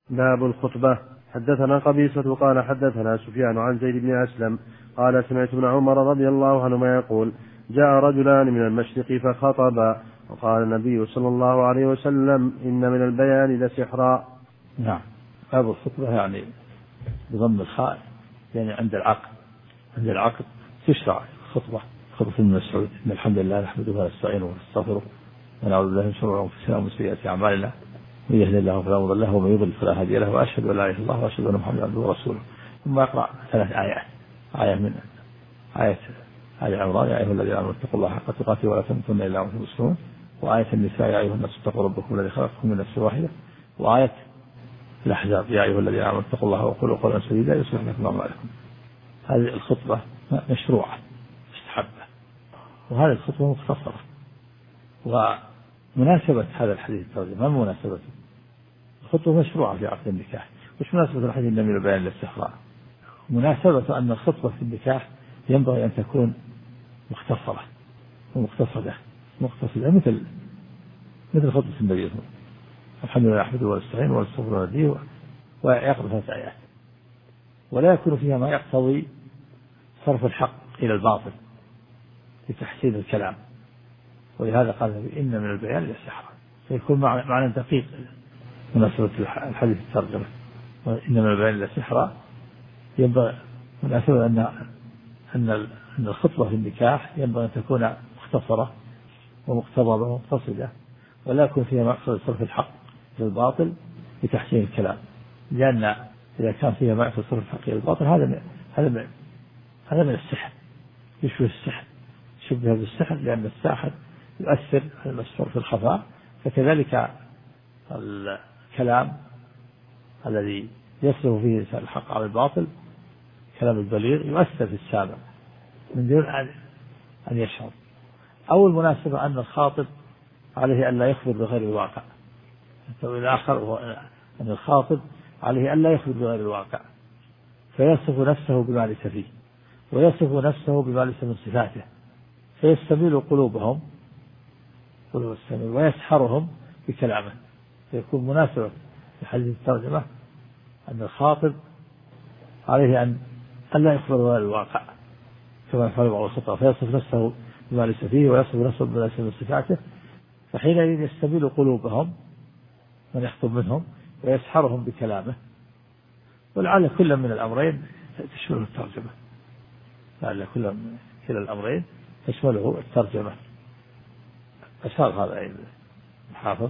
باب الخطبة. حدثنا قبيصة قال حدثنا سفيان عن زيد بن أسلم قال سمعت ابن عمر رضي الله عنهما يقول جاء رجلان من المشرق فخطبا وقال النبي صلى الله عليه وسلم إن من البيان لسحرا. نعم. باب الخطبة يعني بضم الخاء يعني عند العقد تشرع الخطبة. خطبة ابن مسعود إن الحمد لله نحمده ونستعينه ونستغفره ونعوذ بالله من شرور أنفسنا ومن سيئات أعمالنا من يهد الله فلا مضل له ومن يضلل فلا هادي له وأشهد أن لا إله إلا الله وأشهد أن محمدا عبده ورسوله. ثم يقرأ 3 آيات. آية من آية آل عمران يا أيها الذين آمنوا اتقوا الله حق تقاته ولا تموتن إلا وأنتم مسلمون. وآية النساء يا أيها الناس اتقوا ربكم الذي خلقكم من نفس واحدة. وآية الأحزاب يا أيها الذين آمنوا اتقوا الله وقولوا قولا سديدا يصلح لكم أعمالكم. هذه الخطبة مشروعة مستحبة وهذه الخطبة مختصرة. ومناسبة هذا الحديث ما مناسبته؟ الخطبة مشروعة في عقد النكاح. وش مناسبة الحديث إن من البيان للسحراء؟ مناسبة أن الخطبة في النكاح ينبغي أن تكون مختصرة ومقتصدة مثل خطبة النبي الحمد لله نحمده ونستعينه ونستغفره ونهديه ويقرأ 3 آيات ولا يكون فيها ما يقتضي صرف الحق إلى الباطل لتحسين الكلام. ولهذا قال النبي إن من البيان لسحرا فيكون معنى دقيق مناسبة الحديث الترجمة إن من البيان لسحرا. ينبغي مناسبة أن الخطبة في النكاح ينبغي أن تكون مختصرة ومقتضبة ومقتصدة ولا يكون فيها مقصد صرف الحق للباطل لتحسين الكلام. لأن إذا كان فيها مقصد صرف الحق للباطل هذا من السحر يشبه السحر شبه بالسحر لأن الساحر يؤثر على المسحور في الخفاء. فكذلك الكلام الذي يصرف فيه الحق على الباطل كلام البليغ يؤثر في السامع من دون أن يشعر. أول مناسبة أن الخاطب عليه أن لا يخبر بغير الواقع. الآخر هو أن الخاطب عليه أن لا يخبر بغير الواقع فيصف نفسه بما ليس فيه ويصف نفسه بما ليس من صفاته فيستميل قلوب السامعين ويسحرهم بكلامه. فيكون مناسبة في حديث الترجمة أن الخاطب عليه أن لا يخبر بغير الواقع كما يفعل بعض الخطأ فيصف نفسه بما ليس فيه ويصف نفسه بما ليس من صفاته. فحينئذ يستميل قلوبهم من يخطب منهم ويسحرهم بكلامه. ولعل كل من الأمرين تشمله الترجمة. لعل كلا الأمرين تشمله الترجمة. أشار هذا الحافظ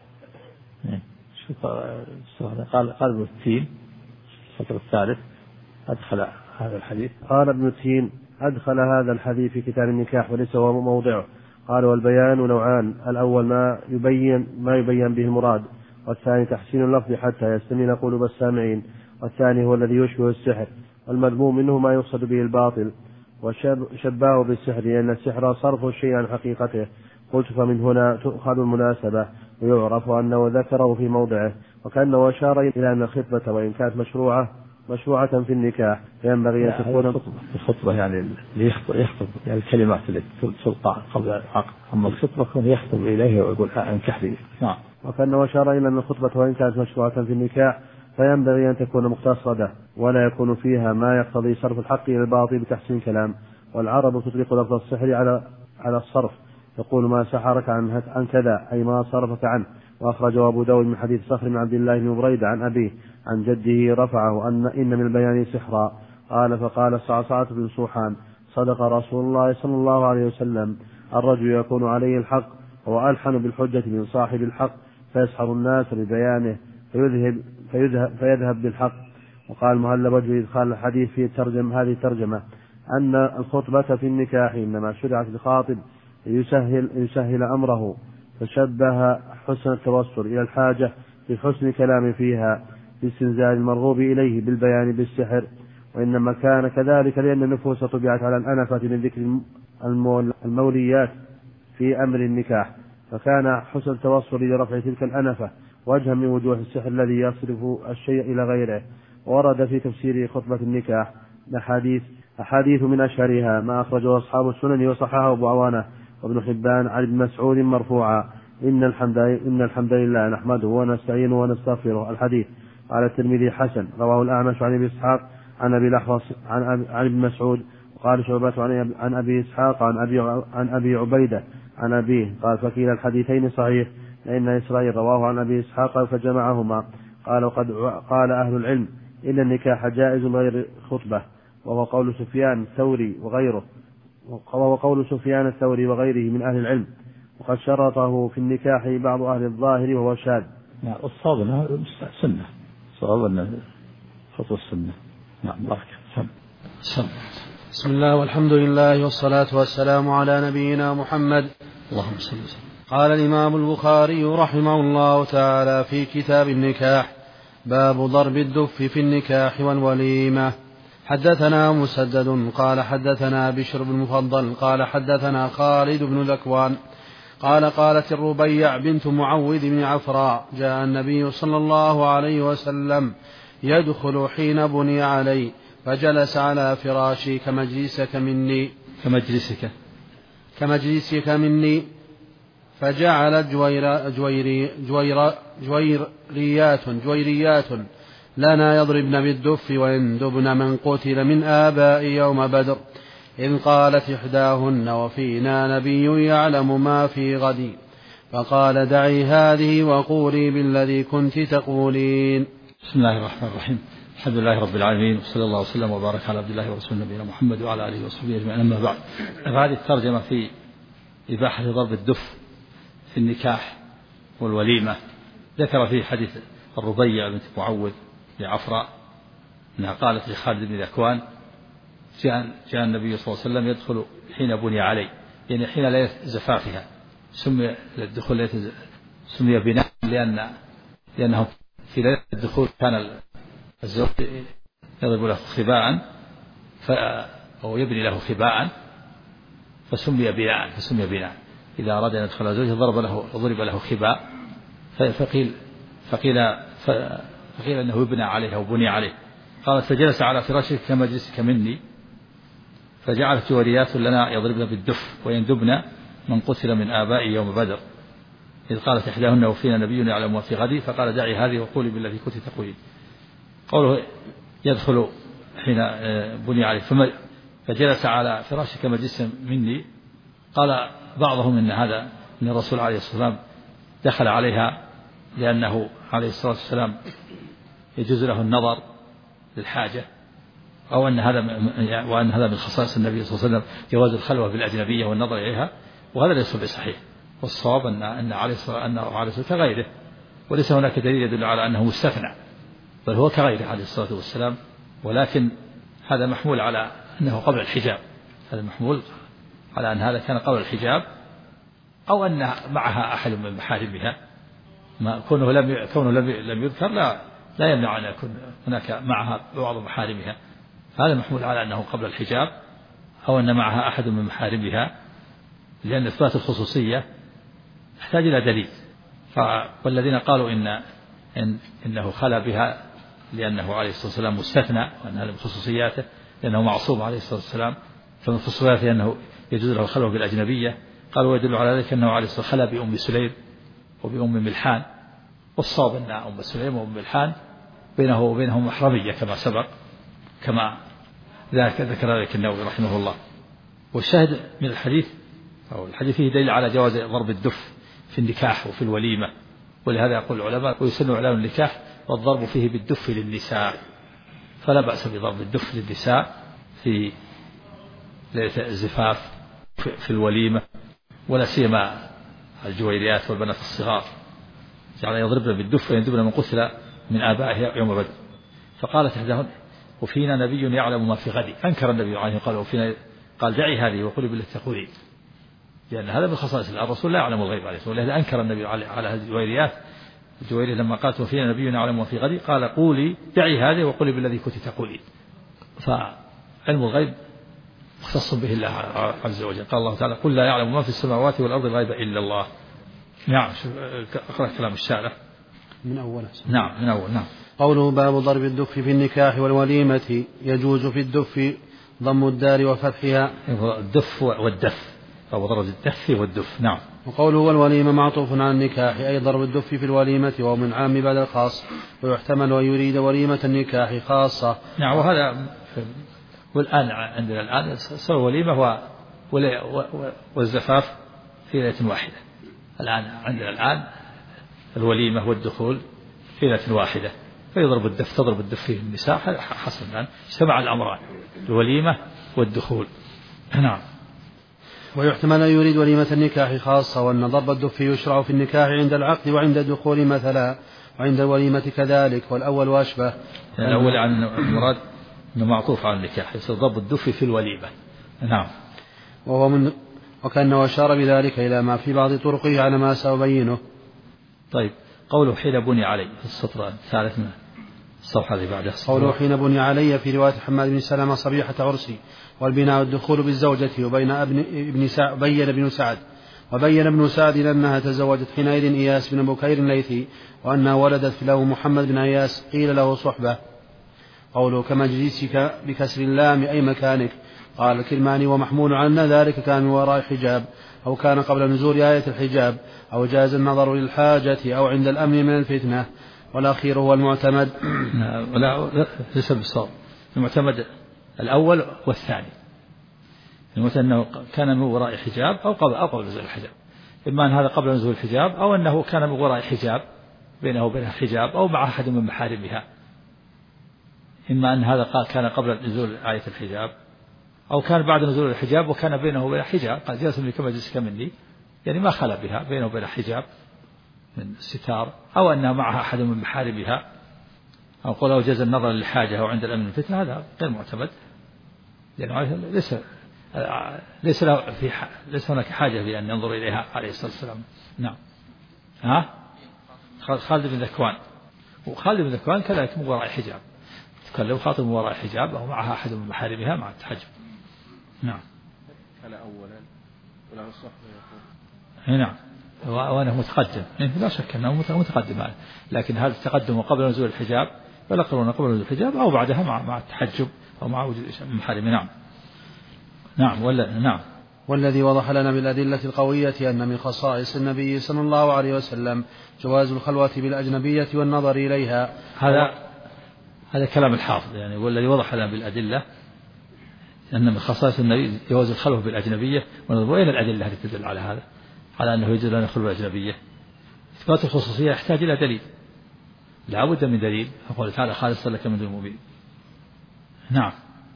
قال ابن التين السطر الثالث أدخل هذا الحديث. قال ابن التين أدخل هذا الحديث في كتاب النكاح وليس هو موضعه. قال والبيان نوعان الأول ما يبين به المراد والثاني تحسين اللفظ حتى يستميل قلوب السامعين والثاني هو الذي يشبه السحر والمذموم منه ما يقصد به الباطل وشباه بالسحر لأن السحر صرف الشيء عن حقيقته. قلت فمن هنا تؤخذ المناسبة ويعرف أنه ذكره في موضعه وكأنه أشار إلى أن الخطبة وإن كانت مشروعة في النكاح فينبغي أن تكون الخطبة يعني يخطب يعني الكلمات التي تلقى قبل العقد. أما الخطبة يكون يخطب إليه ويقول أنكح لي. نعم. وكأنه أشار إلى أن الخطبة وإن كانت مشروعة في النكاح فينبغي أن تكون مقتصدة ولا يكون فيها ما يقتضي صرف الحق إلى الباطل بتحسين كلام. والعرب تطلق لفظ السحر على الصرف يقول ما سحرك عن كذا أي ما صرفك عنه. وأخرجه أبو داود من حديث صخر بن عبد الله بن بريدة عن أبيه عن جده رفعه إن من البيان سحرا. قال فقال صعصعة بن صوحان صدق رسول الله صلى الله عليه وسلم الرجل يكون عليه الحق وهو ألحن بالحجة من صاحب الحق فيسحر الناس ببيانه فيذهب بالحق. وقال مهلب وجه إدخال الحديث في هذه الترجمة أن الخطبة في النكاح إنما شرعت الخاطب يسهل أمره فشبه حسن التوصل إلى الحاجة بحسن كلام فيها باستنزال المرغوب إليه بالبيان بالسحر. وإنما كان كذلك لأن النفوس طبعت على الأنفة من ذكر الموليات في أمر النكاح فكان حسن التوصل لرفع تلك الأنفة وجها من وجوه السحر الذي يصرف الشيء إلى غيره. ورد في تفسير خطبة النكاح أحاديث من أشهرها ما أخرجه أصحاب السنن وصححه أبو عوانة وابن حبان عن ابن مسعود مرفوعا إن الحمد لله نحمده ونستعينه ونستغفره الحديث. قال الترمذي حسن. رواه الأعمش عن أبي إسحاق عن أبي الأحوص عن ابن مسعود. وقال شعبة عن أبي إسحاق عن أبي عبيدة عن أبيه قال فكلا الحديثين صحيح، لأن إسرائيل رواه عن أبي إسحاق فجمعهما. قال وقد قال أهل العلم إن النكاح جائز غير خطبة، وهو قول سفيان الثوري وغيره من أهل العلم، وقد شرطه في النكاح بعض أهل الظاهر وهو شاذ. نعم الصواب أنه سنة، الصواب أنه خطوة السنة. نعم بارك. بسم الله والحمد لله والصلاة والسلام على نبينا محمد. اللهم صل وسلم. قال الإمام البخاري رحمه الله تعالى في كتاب النكاح: باب ضرب الدف في النكاح والوليمة. حدثنا مسدد قال حدثنا بشر بن المفضل قال حدثنا خالد بن ذكوان قال قالت الربيع بنت معوذ بن عفراء: جاء النبي صلى الله عليه وسلم يدخل حين بني علي، فجلس على فراشي كمجلسك مني، فجعلت جويريات لنا يضربن بالدف ويندبن من قتل من آباء يوم بدر، إذ قالت إحداهن: وفينا نبي يعلم ما في غد، فقال: دعي هذه وقولي بالذي كنت تقولين. بسم الله الرحمن الرحيم. الحمد لله رب العالمين، وصلى الله وسلم وبارك على عبد الله ورسول نبينا محمد وعلى آله وصحبه أجمعين. أما بعد، هذه الترجمة في إباحة ضرب الدف في النكاح والوليمة. ذكر في حديث الربيع بنت معوذ لعفراء أنها قالت لخالد بن ذكوان: جاء النبي صلى الله عليه وسلم يدخل حين بني علي، يعني حين ليلة زفافها. سمي الدخول سمي بناء لأنه في ليلة الدخول كان الزوج يضرب له خباء أو يبني له خباء، فسمي بناء. إذا أراد أن يدخل زوجه ضرب له خباء، فقيل أنه يبنى عليه أو بني عليه. قالت: فجلس على فراشك كمجلسك مني، فجعلت جواريات لنا يضربن بالدف ويندبن من قتل من آباء يوم بدر، إذ قالت إحداهن: وفينا نبي يعلم ما في غد، فقال: دعي هذه وقولي بالذي كنت تقولين. قوله يدخل حين بني عليه فجلس على فراشك كمجلس مني، قال بعضهم إن الرسول عليه الصلاة والسلام دخل عليها لأنه عليه الصلاة والسلام يجوز له النظر للحاجة، أو أن هذا من خصائص النبي صلى الله عليه وسلم جواز الخلوة بالأجنبية والنظر إليها، وهذا ليس بصحيح. والصواب أنه عليه الصلاة كغيره، وليس هناك دليل يدل على أنه مستثنى، بل هو كغيره عليه الصلاة والسلام. ولكن هذا محمول على أنه قبل الحجاب، هذا محمول على أن هذا كان قبل الحجاب، أو أن معها أحد من محارمها. كونه لم يذكر لا يمنع أن يكون هناك معها بعض محارمها، هذا محمول على أنه قبل الحجاب، أو أن معها أحد من محارمها، لأن إثبات الخصوصية يحتاج إلى دليل. والذين قالوا إنه خلا بها لأنه عليه الصلاة والسلام مستثنى، وأن هذا من خصوصياته لأنه معصوم عليه الصلاة والسلام، فمن خصوصياته أنه يجوز له الخلوة بالأجنبية، قالوا ويدل على ذلك أنه عليه الصلاة والسلام خلا بأم سليم وبأم ملحان. والصواب أن أم سليم وأم ملحان بينه وبينهم محرمية كما سبق، كما ذكر ذلك النووي رحمه الله. والشاهد من الحديث فيه دليل على جواز ضرب الدف في النكاح وفي الوليمة، ولهذا يقول العلماء: ويسن إعلان النكاح والضرب فيه بالدف للنساء، فلا بأس بضرب الدف للنساء في ليلة الزفاف في الوليمة، ولا سيما الجويريات والبنات الصغار، جعل يضربن بالدف ويندبن من قتل من آبائه يوم بدر. فقالت إحداهن: وفينا نبي يعلم ما في غد. أنكر النبي عليه قال: دعي هذه وقولي بالتي تقولين، لأن هذا من خصائص الرسول، لا يعلم الغيب عليه الصلاة والسلام. ولهذا أنكر النبي على هذه الجويريات. الجويرية لما قالت: وفينا نبي يعلم ما في غد، قال: قولي دعي هذه وقولي بالذي كنت تقولين. فعلم الغيب مختص به الله عز وجل. قال الله تعالى: قل لا يعلم ما في السماوات والأرض الغيب إلا الله. نعم. اقرأ كلام الشارع من أوله. نعم من أول. نعم. قوله: باب ضرب الدف في النكاح والوليمة. يجوز في الدف ضم الدار وفتحها. الدف والدف، أو ضرب الدف والدف. نعم. وقوله والوليمة معطوف على النكاح أي ضرب الدف في الوليمة وهو من عام بعد الخاص، ويحتمل أن يريد وليمة النكاح خاصة. نعم. وهذا والآن عندنا الآن صار وليمة والزفاف في ليلة واحدة. الآن عندنا الآن الوليمة والدخول في ليلة واحدة، فيضرب الدف، تضرب الدف فيه النساء. حصل الآن اجتمع الأمران، الوليمة والدخول. نعم. ويحتمل أن يريد وليمة النكاح خاصة، وأن ضرب الدف يشرع في النكاح عند العقد وعند الدخول مثلا، وعند الوليمة كذلك، والأول وأشبه. يعني الأول عن المراد أنه معطوف على النكاح، يصير ضرب الدف في الوليمة. نعم. وكأنه أشار بذلك إلى ما في بعض طرقه على ما سأبينه. طيب، قوله حين بني علي في السطر الثالث من الصفحة اللي بعدها. قوله حين بني علي في رواية حماد بن سلمة صبيحة عرسي، والبناء والدخول بالزوجة. وبين بين ابن سعد وبين ابن سعد أنها تزوجت حينئذ إياس بن بكير الليثي، وأنها ولدت له محمد بن إياس قيل له صحبة. قوله كمجلسك بكسر اللام أي مكانك. قال الكرماني ومحمول عنا ذلك كان من وراء حجاب، أو كان قبل نزول آية الحجاب، أو جاز النظر للحاجة، أو عند الأمن من الفتنة. والأخير هو المعتمد. لا ليس بالصواب، المعتمد الأول والثاني. المعتمد أنه كان من وراء حجاب أو قبل نزول الحجاب، إما أن هذا قبل نزول الحجاب، أو أنه كان من وراء حجاب بينه وبينها حجاب، أو مع أحد من محارمها. إما أن هذا كان قبل نزول آية الحجاب، أو كان بعد نزول الحجاب وكان بينه وبين حجاب، قال جلس لي كما جلسك مني، يعني ما خلا بها، بينه وبين حجاب من الستار، أو أنها معها أحد من محارمها، أو قول أو جاز النظر للحاجة أو عند الأمن من الفتنة. هذا غير معتمد، لأنه ليس هناك حاجة في أن ينظر إليها عليه الصلاة والسلام. نعم. خالد بن ذكوان، وخالد بن ذكوان كذلك من وراء حجاب، تكلم خاطب من وراء حجاب أو معها أحد من محارمها مع التحجب. نعم. كان أولا وله الصحبة. نعم. وأنا متقدم، لا شك أنه متقدم هذا، لكن هذا التقدم قبل نزول الحجاب، فلا يقولون قبل نزول الحجاب أو بعدها مع التحجب أو مع وجود محارم. نعم. نعم. نعم. والذي وضح لنا بالأدلة القوية أن من خصائص النبي صلى الله عليه وسلم جواز الخلوة بالأجنبية والنظر إليها. هذا كلام الحافظ، يعني والذي وضح لنا بالأدلة أن من خصائص النبي جواز الخلوة بالأجنبية والنظر. وين الأدلة التي تدل على هذا؟ على أنه يجوز أن يخلو بالأجنبية. إثبات الخصوصية يحتاج إلى دليل، لا بد من دليل. يقول تعالى خالصا لك من دون المؤمنين. نعم.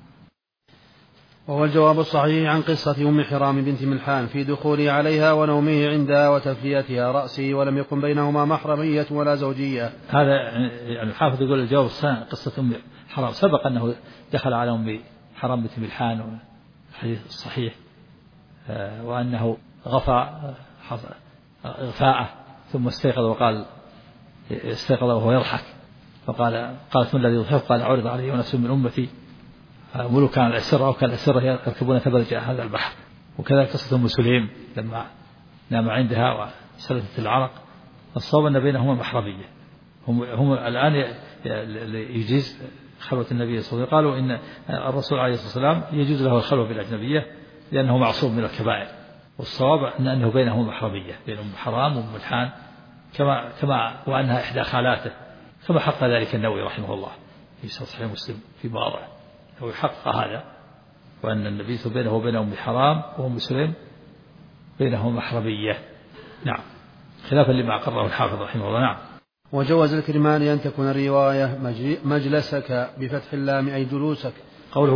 وهو الجواب الصحيح عن قصة أم حرام بنت ملحان في دخوله عليها ونومه عندها وتفليتها رأسه، ولم يكن بينهما محرمية ولا زوجية. هذا يعني الحافظ يقول الجواب الصحيح عن قصة أم حرام. سبق أنه دخل على أم حرام بنت ملحان، الحديث الصحيح، وأنه غفى غفاءه ثم استيقظ، وقال استيقظ وهو يضحك، قالت من الذي يضحك؟ قال عرض علي ونفس من أمتي ملوك كان الأسرة أو كان الأسرة يركبون ثبلج هذا البحر. وكذلك قصة أم سليم لما نام عندها وسلتت العرق. الصواب أن بينهما محرمية. هم الآن يجيز خلوة النبي صلى الله عليه وسلم. قالوا إن الرسول عليه الصلاة والسلام يجوز له الخلوة بالأجنبية لأنه معصوم من الكبائر، والصواب أنه بينهما محرمية، بين أم حرام وأم ملحان، كما وأنها إحدى خالاته، كما حقق ذلك النووي رحمه الله في صحيح مسلم في مواضع، هو يحقق هذا، وأن النبي بينه وبين أم حرام وأم سليم بينهما محرمية. نعم، خلافا لما أقره الحافظ رحمه الله. نعم. وجوز الكرماني أن تكون الرواية مجلسك بفتح اللام أي جلوسك. قوله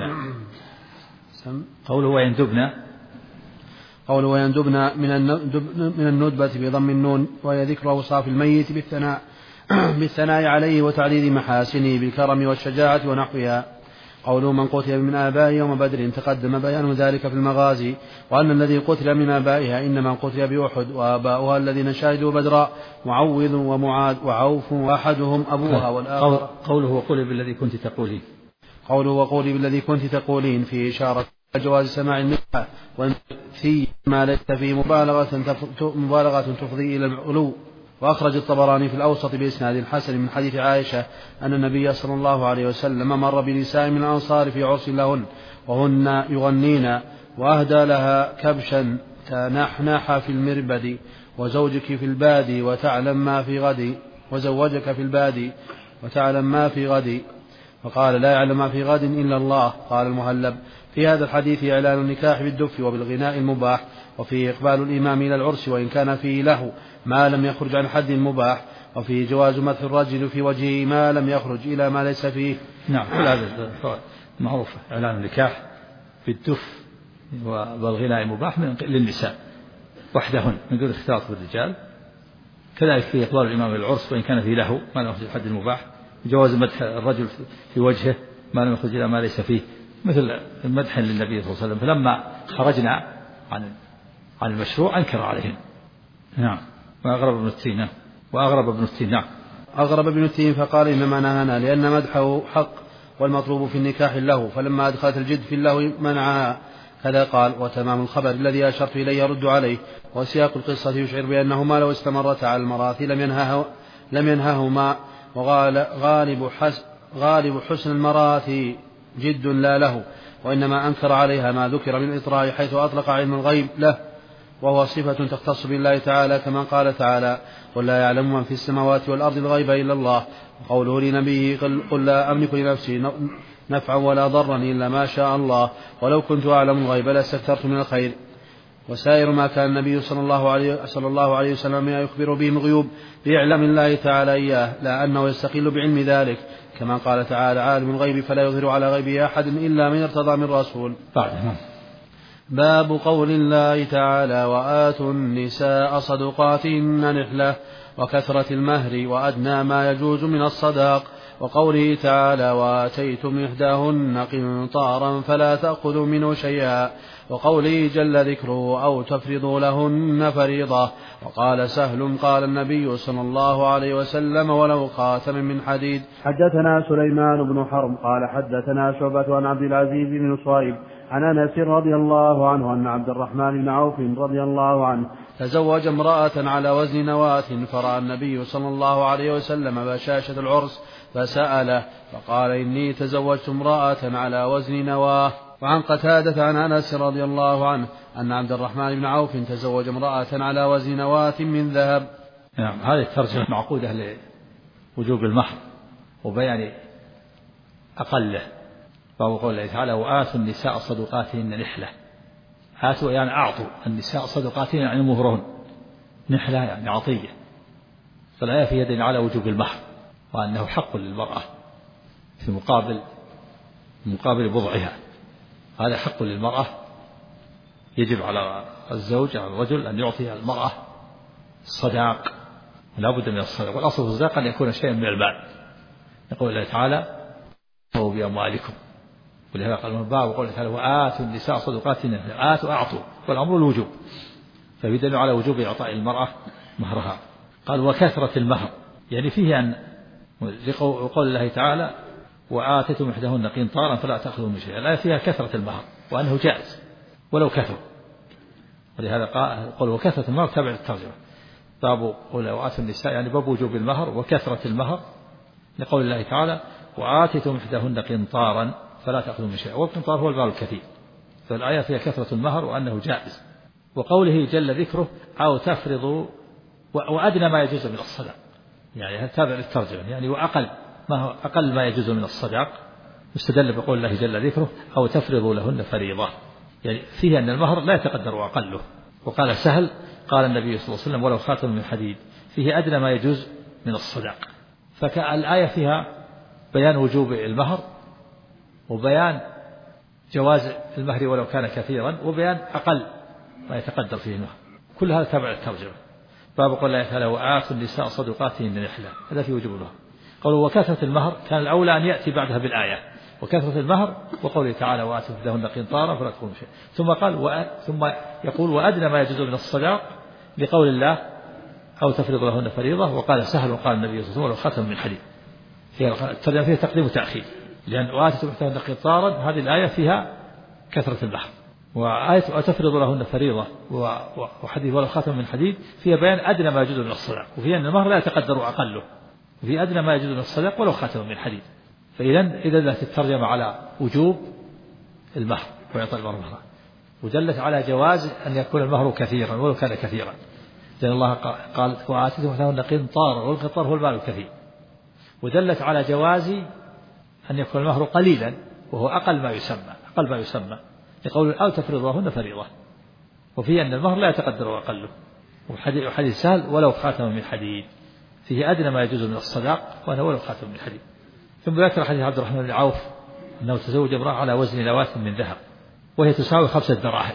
ويندبن من الندبة بضم النون، وهي ذكر أوصاف الميت بالثناء عليه وتعديد محاسنه بالكرم والشجاعة ونحوها. قوله من قتل من آبائه يوم بدر تقدم بيان ذلك في المغازي، وأن الذي قتل من آبائها إنما قتل بأحد، وآباؤها الذين شهدوا بدرا معوذ ومعاذ وعوف، وأحدهم أبوها والآخر. قوله وقولي بالذي كنت تقولين. قوله وقولي بالذي كنت تقولين في إشارة جواز سماع النكاح، وفي ما ليس فيه مبالغة تفضي إلى العلو. وأخرج الطبراني في الأوسط بإسناد حسن من حديث عائشة أن النبي صلى الله عليه وسلم مر بنساء من الأنصار في عرس لهن وهن يغنين، وأهدى لها كبشا تنحنح في المربد وزوجك في البادي وتعلم ما في غد وزوجك في البادي وتعلم ما في غد، فقال لا يعلم ما في غد إلا الله. قال المهلب في هذا الحديث إعلان النكاح بالدف وبالغناء المباح، وفيه إقبال الإمام إلى العرس وإن كان فيه له ما لم يخرج عن حد مباح، وفيه جواز مدح الرجل في وجهه ما لم يخرج إلى ما ليس فيه. نعم، كل هذا معروف. إعلان النكاح بالدف والغناء المباح للنساء وحدهن من دون اختلاط بالرجال. كذلك فيه إقبال الإمام إلى العرس وإن كان فيه له ما لم يخرج عن حد المباح، جواز مدح الرجل في وجهه ما لم يخرج إلى ما ليس فيه، مثل المدح للنبي صلى الله عليه وسلم، فلما خرجنا عن المشروع أنكر عليهم. نعم. وأغرب ابن التين. نعم. أغرب ابن التين فقال إنما نهانا لأن مدحه حق والمطلوب في النكاح له، فلما أدخلت الجد في اللهو منعها. كذا قال. وتمام الخبر الذي أشرت إليه يرد عليه، وسياق القصة يشعر بأنهما لو استمرتا على المراثي لم ينههما، غالب حسن المراثي جد لا له، وإنما أنكر عليها ما ذكر من الإطراء حيث أطلق علم الغيب له، وهو صفة تختص بالله تعالى كما قال تعالى قل لا يعلم من في السماوات والأرض الغيب إلا الله، وقوله لنبيه قل لا أملك لنفسي نفعا ولا ضرا إلا ما شاء الله ولو كنت أعلم الغيب لاستكثرت من الخير. وسائر ما كان النبي صلى الله عليه وسلم يخبر به من غيوب بإعلام الله تعالى إياه، لا أنه يستقل بعلم ذلك، كما قال تعالى عالم الغيب فلا يظهر على غيبه أحد إلا من ارتضى من رسول. باب قول الله تعالى وآتوا النساء صدقاتهن نحلة، وكثرة المهر وأدنى ما يجوز من الصداق، وقوله تعالى وآتيتم إحداهن قنطارا فلا تأخذوا منه شيئا، وقوله جل ذكره أو تفرضوا لهن فريضة. وقال سهل قال النبي صلى الله عليه وسلم ولو خاتم من حديد. حدثنا سليمان بن حرب قال حدثنا شعبة عن عبد العزيز بن صهيب عن أنس رضي الله عنه أن عبد الرحمن بن عوف رضي الله عنه تزوج امرأة على وزن نواة، فرأى النبي صلى الله عليه وسلم بشاشة العرس فسأله فقال إني تزوجت امرأة على وزن نواه. وعن قتادة عن أنس رضي الله عنه أن عبد الرحمن بن عوف تزوج امرأة على وزن نواة من ذهب. نعم. هذه الترجمة معقودة لوجوب المهر وبيان أقله. فهو قول الله تعالى وآتوا النساء صدقاتهن نحلة. آتوا يعني أعطوا النساء صدقاتهن يعني مهرهن، نحلة يعني عطية. فالآية في يد على وجوب المهر وأنه حق للمرأة في مقابل بضعها. هذا حق للمرأة، يجب على الزوج على الرجل أن يعطي المرأة الصداق، لا بد من الصداق، والأصل في الصداق أن يكون شيئا من المال. يقول الله تعالى هو بأموالكم، ولهذا قال من باب وقول الله تعالى وآتوا النساء صدقاتهن، آتوا أعطوا، والأمر الوجوب، فيدل على وجوب إعطاء المرأة مهرها. قال وكثرة المهر يعني فيه أن لقول الله تعالى وآتيتم إحداهن قنطارا فلا تأخذوا من شيء، الآية فيها كثرة المهر وأنه جائز ولو كثر، ولهذا قال وكثرة المهر تابع الترجمة. باب قول وآتوا النساء يعني باب وجوب المهر وكثرة المهر، لقول الله تعالى وآتيتم إحداهن قنطارا فلا تأخذوا من شيء، والقنطار هو المال الكثير، فالآية فيها كثرة المهر وأنه جائز. وقوله جل ذكره أو تفرضوا وأدنى ما يجوز من الصدق، يعني تابع للترجمة يعني أقل ما يجوز من الصدق، مستدل بقول الله جل ذكره أو تفرضوا لهن فريضة، يعني فيه أن المهر لا يتقدر أقله. وقال سهل قال النبي صلى الله عليه وسلم ولو خاتم من حديد، فيه أدنى ما يجوز من الصدق. فالآية فيها بيان وجوب المهر وبيان جواز المهر ولو كان كثيرا وبيان أقل ما يتقدر فيه المهر، كل هذا تابع الترجمة. باب قول الله تعالى وآتوا النساء صدقاتهن نحلة، هذا في وجوب المهر. قالوا وكثرة المهر كان الأولى أن يأتي بعدها بالآية وكثرة المهر، وقوله تعالى وآتوا لهن قنطارا فلا تأخذوا شيء، ثم قال ثم يقول وأدنى ما يجوز من الصداق لقول الله أو تفرض لهن فريضة. وقال سهل وقال النبي صلى الله عليه وسلم خاتم من حديد، الترجمة فيها تقديم وتأخير، لأن وآتوا لهن قنطارا هذه الآية فيها كثرة المهر، وآية وتفرض لهن فريضة وحديث ولو خاتم من حديد فيها بيان أدنى ما يجوز من الصداق، وفيها أن المهر لا يتقدر أقله، وفي أدنى ما يجوز من الصداق ولو خاتم من حديد. فإذا لا تترجم على وجوب المهر ويعطى المهر مهرا. ودلت على جواز أن يكون المهر كثيرا ولو كان كثيرا، لأن الله قال وآتيتم إحداهن قنطارا، والقنطار هو المال الكثير. ودلت على جواز أن يكون المهر قليلا وهو أقل ما يسمى لقول أو تفرضهن فريضة، وفيه أن المهر لا يتقدر أقله. وحديث سهل ولو خاتم من حديد، فيه أدنى ما يجوز من الصداق وأنه ولو خاتم من حديد. ثم ذكر حديث عبد الرحمن بن عوف أنه تزوج امرأة على وزن نواة من ذهب وهي تساوي 5 دراهم،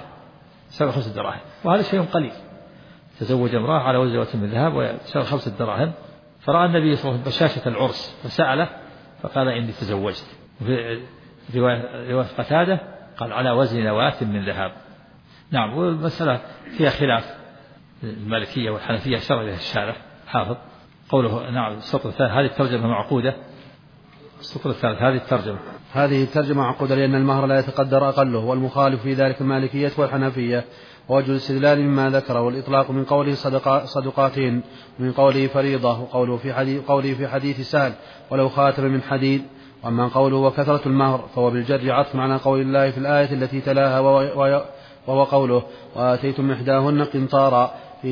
وهذا شيء قليل. تزوج امرأة على وزن نواة من ذهب وهي تساوي 5 دراهم، فرأى النبي صلى الله عليه وسلم بشاشة العرس فسأله فقال إني تزوجت. وفي رواية قتادة قال على وزن نواة من ذهب. نعم. والمسألة فيها خلاف المالكية والحنفية، شرع لها الشارع حافظ قوله. نعم. السطر الثالث هذه الترجمة معقودة. السطر الثالث هذه الترجمة معقودة لأن المهر لا يتقدر أقله، والمخالف في ذلك المالكية والحنفية. ووجه الاستدلال مما ذكر والإطلاق من قوله صدقاتين ومن قوله فريضة، وقوله في حديث سهل ولو خاتم من حديد. وأما قوله وكثرة المهر فهو بالجر عطف على قول الله في الآية التي تلاها وهو قوله وآتيتم إحداهن قنطارا،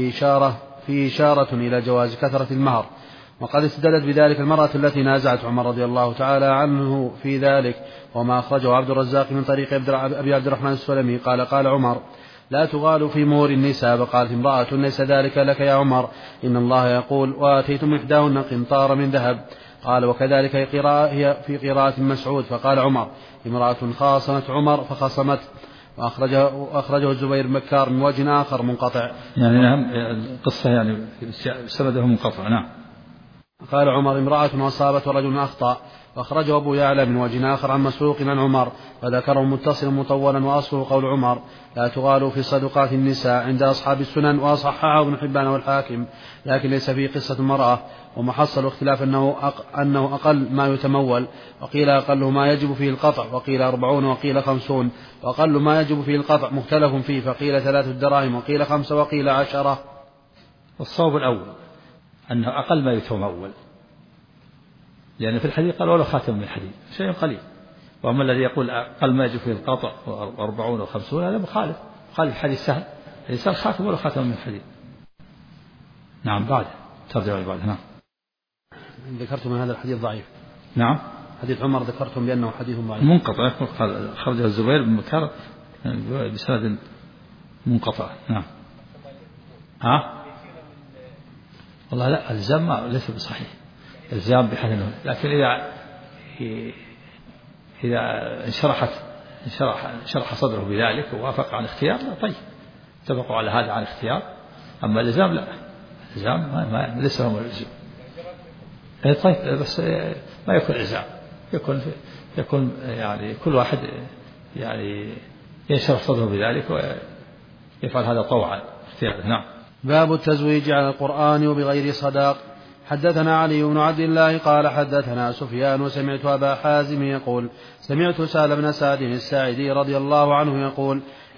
في إشارة إلى جواز كثرة المهر. وقد استدلت بذلك المرأة التي نازعت عمر رضي الله تعالى عنه في ذلك، وما أخرجه عبد الرزاق من طريق أبي عبد الرحمن السلمي قال عمر لا تغالوا في مهور النساء. فقالت امرأة ليس ذلك لك يا عمر، إن الله يقول وآتيتم إحداهن قنطار من ذهب. قال وكذلك هي في قراءة مسعود. فقال عمر امرأة خاصمت عمر فخصمت. وأخرجه الزبير بن بكار من وجه آخر منقطع. يعني نعم القصة يعني سنده منقطع. نعم. قال عمر امرأة أصابت ورجل أخطأ. وأخرجه أبو يعلى من وجه آخر عن مسروق عن عمر فذكره متصلا مطولا. وأصله قول عمر لا تغالوا في صدقات النساء عند أصحاب السنن، وأصححه ابن حبان والحاكم، لكن ليس فيه قصة المرأة. ومحصل اختلاف أنه أقل ما يتمول، وقيل أقل ما يجب فيه القطع، وقيل 40 وقيل 50. وأقل ما يجب فيه القطع مختلف فيه، فقيل 3 دراهم وقيل 5 وقيل 10. والصواب الأول أنه أقل ما يتمول، لأن في الحديث قال ولو خاتم من حديد شيء قليل. وأما الذي يقول أقل ما يجب فيه القطع 40 و50 هذا مخالف حديث سهل، الإنسان خاتم ولو خاتم من حديد. نعم. بعد ترجع بعد. نعم. ذكرتم من هذا الحديث ضعيف. نعم. حديث عمر ذكرتم بأنه حديث ضعيف منقطع، خرجه الزبير بن بكر بسند منقطع. نعم. والله لا، الزام ليس بصحيح، الزام بحيث لكن إذا انشرح صدره بذلك ووافق عن اختيار طيب، اتفقوا على هذا عن اختيار. أما الإلزام لا، الإلزام ليس هو الإلزام. طيب بس ما يكون إلزام، يكون يعني كل واحد يعني ينشرح صدره بذلك ويفعل هذا طوعا اختيارا. نعم. باب التزويج على القرآن وبغير صداق. حدثنا علي بن عبد الله قال حدثنا سفيان وسمعت أبا حازم يقول سمعت سهل بن سعد الساعدي رضي الله عنه يقول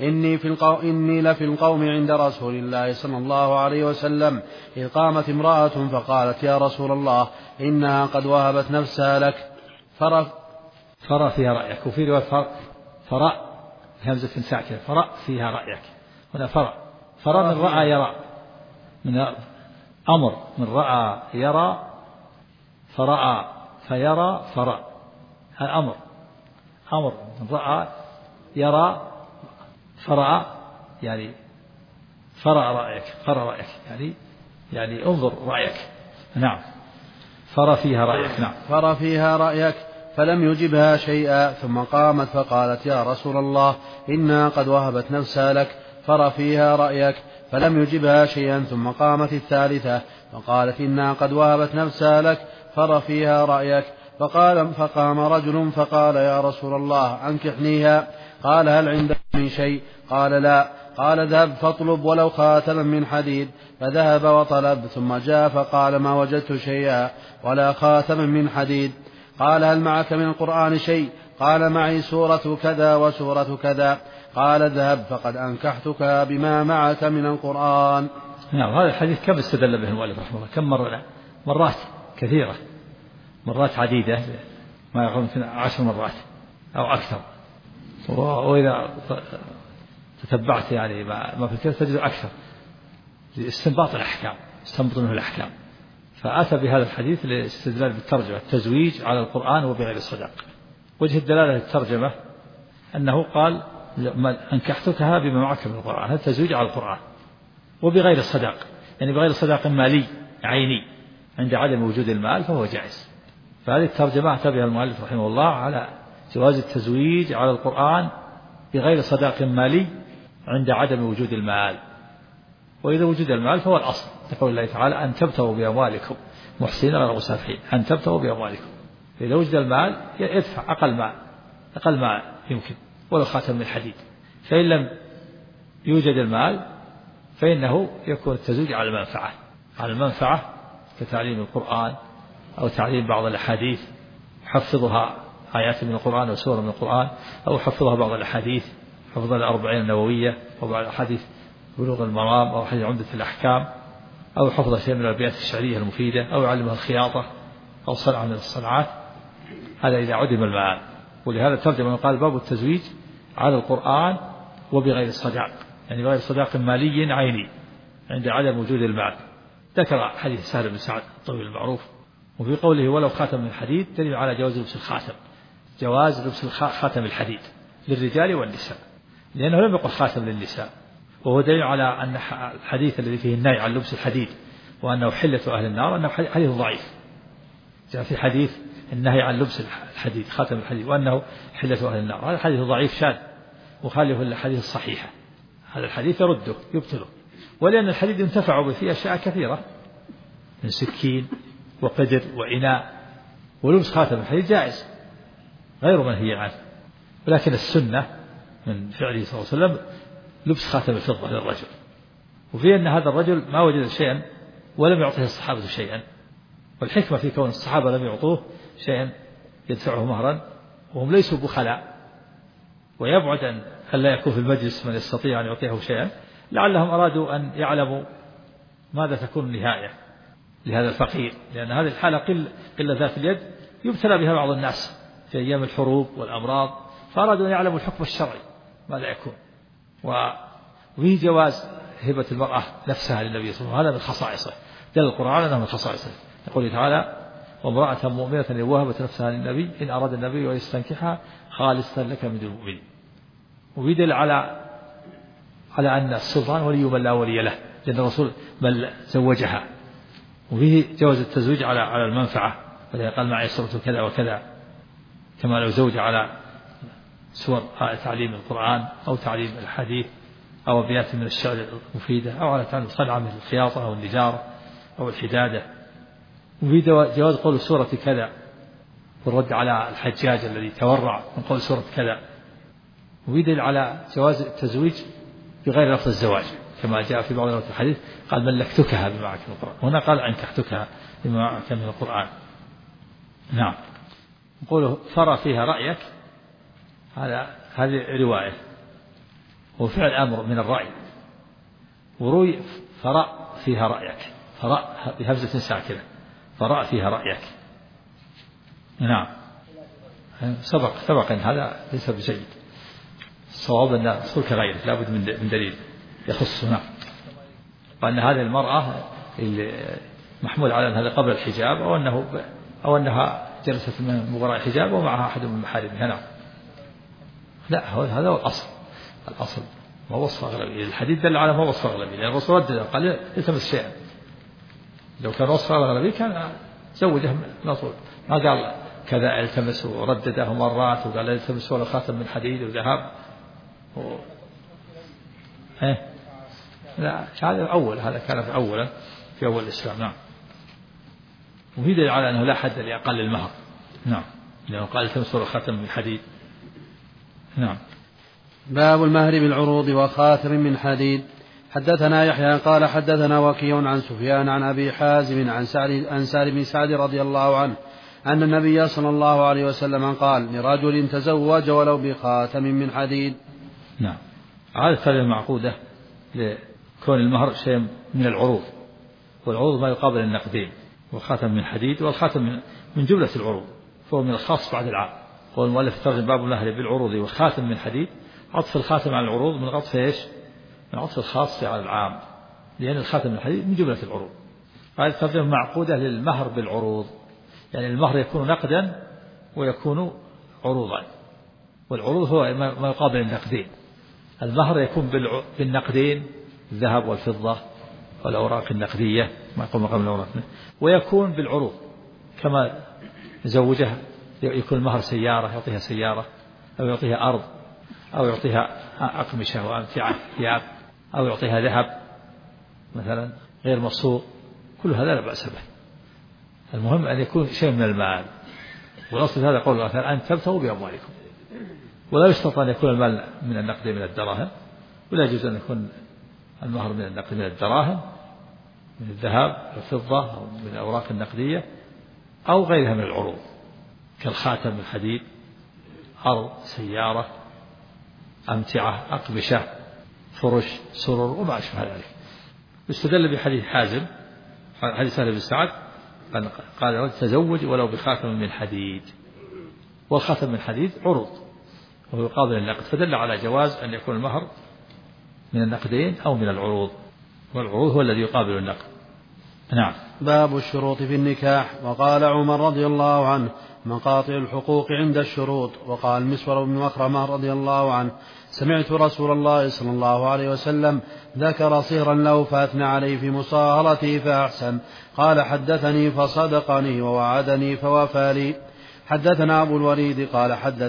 إني لفي القوم عند رسول الله صلى الله عليه وسلم إذ قامت امرأة فقالت يا رسول الله إنها قد وهبت نفسها لك فرأ فيها رأيك. وفي رواية فرأ همزة ساكنة فرأ فيها رأيك. هنا فرأ من رأى يرى، من أمر من رأى يرى فرأى فيرى فرأ. الأمر من رأى يرى فرأى يعني فرأ رأيك يعني انظر رأيك. نعم. فرأ فيها رأيك. نعم. فرأ فيها رأيك فلم يجبها شيئا، ثم قامت فقالت يا رسول الله إنها قد وهبت نفسها لك. فرأ فيها رأيك فلم يجبها شيئا، ثم قامت الثالثة فقالت إنها قد وهبت نفسها لك. فرأ فيها رأيك. فقام رجل فقال يا رسول الله أنكحنيها. قال هل عندك من شيء؟ قال لا. قال اذهب فاطلب ولو خاتما من حديد. فذهب وطلب ثم جاء فقال ما وجدت شيئا ولا خاتما من حديد. قال هل معك من القرآن شيء؟ قال معي سورة كذا وسورة كذا. قال اذهب فقد أنكحتك بما معك من القرآن. نعم. هذا الحديث كم استدل به المؤلف رحمه الله؟ كم مرات كثيرة، مرات عديدة، ما يقولون 10 مرات أو أكثر. وإذا تتبعت يعني ما في الكتاب تجد أكثر لاستنباط الأحكام، استنبط منه الأحكام. فأتى بهذا الحديث لاستدلال بالترجمة التزويج على القرآن وبغير الصداق. وجه الدلالة الترجمة أنه قال أنكحتكها بما معك من القرآن، هذا التزويج على القرآن وبغير الصداق، يعني بغير صداق مالي عيني عند عدم وجود المال فهو جائز. فهذه الترجمة أتى بها المؤلف رحمه الله على جواز التزويج على القرآن بغير صداق مالي عند عدم وجود المال. وإذا وجد المال فهو الأصل، تقول الله تعالى أن تبتغوا بأموالكم محسنين غير مسافحين، أن تبتغوا بأموالكم. فإذا وجد المال يدفع أقل ما يمكن ولو خاتم من حديد. فإن لم يوجد المال فإنه يكون التزويج على المنفعة كتعليم القرآن أو تعليم بعض الأحاديث، حفظها آيات من القرآن وسورة من القرآن، أو حفظها بعض الأحاديث، حفظ الأربعين النووية أو بعض الأحاديث بلوغ المرام أو حديث عمدة الأحكام، أو حفظ شيء من الأبيات الشعرية المفيدة، أو يعلمها الخياطة أو صنعة من الصنعات. هذا إذا عدم المال. ولهذا ترجم قال باب التزويج على القرآن وبغير الصداق، يعني بغير صداق مالي عيني عند عدم وجود المال. ذكر حديث سهل بن سعد الطويل المعروف. وفي قوله ولو خاتم من حديد دليل على جواز لبس الخاتم، جواز لبس خاتم الحديد للرجال والنساء، لأنه لم يقل خاتم للنساء، وهو دليل على أن الحديث الذي فيه النهي عن لبس الحديد وأنه حلة أهل النار أنه حديث ضعيف. جاء في حديث النهي عن لبس الحديد خاتم الحديد وأنه حلة أهل النار، هذا حديث ضعيف شاذ مخالف للحديث الصحيحة. هذا الحديث يرده يبطله، ولأن الحديد ينتفع به في أشياء كثيرة من سكين وقدر وإناء، ولبس خاتم الحديد جائز غير منهي عنه. ولكن السنة من فعله صلى الله عليه وسلم لبس خاتم الفضة للرجل، وفي أن هذا الرجل ما وجد شيئا ولم يعطه الصحابة شيئا، والحكمة في كون الصحابة لم يعطوه شيئا يدفعه مهرا وهم ليسوا بخلاء، ويبعد أن لا يكون في المجلس من يستطيع أن يعطيه شيئا، لعلهم أرادوا أن يعلموا ماذا تكون النهاية لهذا الفقير، لأن هذه الحالة قلة ذات اليد يبتلى بها بعض الناس في أيام الحروب والأمراض، فأرادوا أن يعلموا الحكم الشرعي ماذا يكون. وفيه جواز هبة المرأة نفسها للنبي صلى الله عليه وسلم، هذا من خصائصه، دل القرآن أنه من خصائصه. يقول تعالى وامرأة مؤمنة إن وهبت نفسها للنبي إن أراد النبي أن يستنكحها خالصة لك من المؤمنين. ويدل على أن السلطان ولي من لا ولي له، لأن الرسول من زوجها. وفيه جواز التزويج على المنفعة، فإذا قال معي صورة كذا وكذا، كما لو زوج على صور تعليم القرآن أو تعليم الحديث أو أبيات من الشعر المفيدة، أو على تعليم صنعة من الخياطة أو النجارة أو الحدادة. وفي جواز قول سورة كذا والرد على الحجاج الذي تورع من قول سورة كذا. ويدل على جواز التزويج بغير لفظ الزواج، كما جاء في بعض الحديث قال ملكتكها بما معك من القرآن، هنا قال أنكحتكها بما معك من القرآن. نعم. نقول فرى فيها رأيك، هذه رواية، وفعل أمر من الرأي، وروي فرأ فيها رأيك، فرأ بهمزة ساكنة، فرأ فيها رأيك. نعم. سبق أن هذا ليس بجيد، الصواب أن أصول كغيره لابد من دليل يخصنا، وأن هذه المرأة اللي محمول على أن هذا قبل الحجاب أو أنها جلست من وراء الحجاب ومعها أحد من محارمها. نعم. لا، هذا هو الأصل ما وصف أغلبي. الحديث دل على ما وصف أغلبي، لأن الرسول ردد قال التمس شيئا، لو كان وصف أغلبي كان زوجه على طول، ما قال كذا التمس وردده مرات وقال التمس ولا خاتم من حديد وذهب لا، هذا كان في أول الإسلام. نعم. وفي دليل على أنه لا حد لأقل المهر. نعم، لأنه قال التمس ولا خاتم من حديد. نعم. باب المهر بالعروض وخاتم من حديد. حدثنا يحيى قال حدثنا وكيع عن سفيان عن أبي حازم عن سعد بن سعد رضي الله عنه أن النبي صلى الله عليه وسلم قال لرجل تزوج ولو بخاتم من حديد. نعم. عادة المعقودة لكون المهر شيء من العروض، والعروض ما يقابل النقدين، وخاتم من حديد، والخاتم من جملة العروض، فهو من الخاص بعد العام. هو المؤلف ترجم باب المهر بالعروض وخاتم من حديد، عطف الخاتم على العروض من عطف إيش؟ من عطف الخاص على العام، لأن الخاتم من الحديد من جملة العروض. هذه الترجمة معقودة للمهر بالعروض، يعني المهر يكون نقدا ويكون عروضا، والعروض هو ما يقابل النقدين. المهر يكون بالنقدين، الذهب والفضة والأوراق النقدية ما يقوم مقام الأوراق، ويكون بالعروض كما زوجها يكون المهر سيارة، يعطيها سيارة، أو يعطيها أرض، أو يعطيها أقمشة وأمتعة ثياب، أو يعطيها ذهب مثلا غير مصروف، كل هذا لا بأس به. المهم أن يكون شيء من المال، والأصل هذا قول الله تعالى أن تبتغوا بأموالكم، ولا يشترط أن يكون المال من النقد من الدراهم، ولا يجوز أن يكون المهر من النقد من الدراهم، من الذهب والفضة أو من الأوراق النقدية أو غيرها من العروض كالخاتم من الحديد، أرض، سيارة، أمتعة، أقمشة، فرش، سرر وما أشبه ذلك. يستدل بحديث حازم، حديث سهل بن سعد قال تزوج ولو بخاتم من حديد، والخاتم من حديد عروض وهو يقابل النقد، فدل على جواز أن يكون المهر من النقدين أو من العروض، والعروض هو الذي يقابل النقد. نعم. باب الشروط في النكاح. وقال عمر رضي الله عنه مقاطع الحقوق عند الشروط. وقال مسور بن مخرمة رضي الله عنه سمعت رسول الله صلى الله عليه وسلم ذكر صهرا له فأثنى عليه في مصاهرته فأحسن. قال حدثني فصدقني ووعدني فوفى لي. حدثنا أبو الوليد قال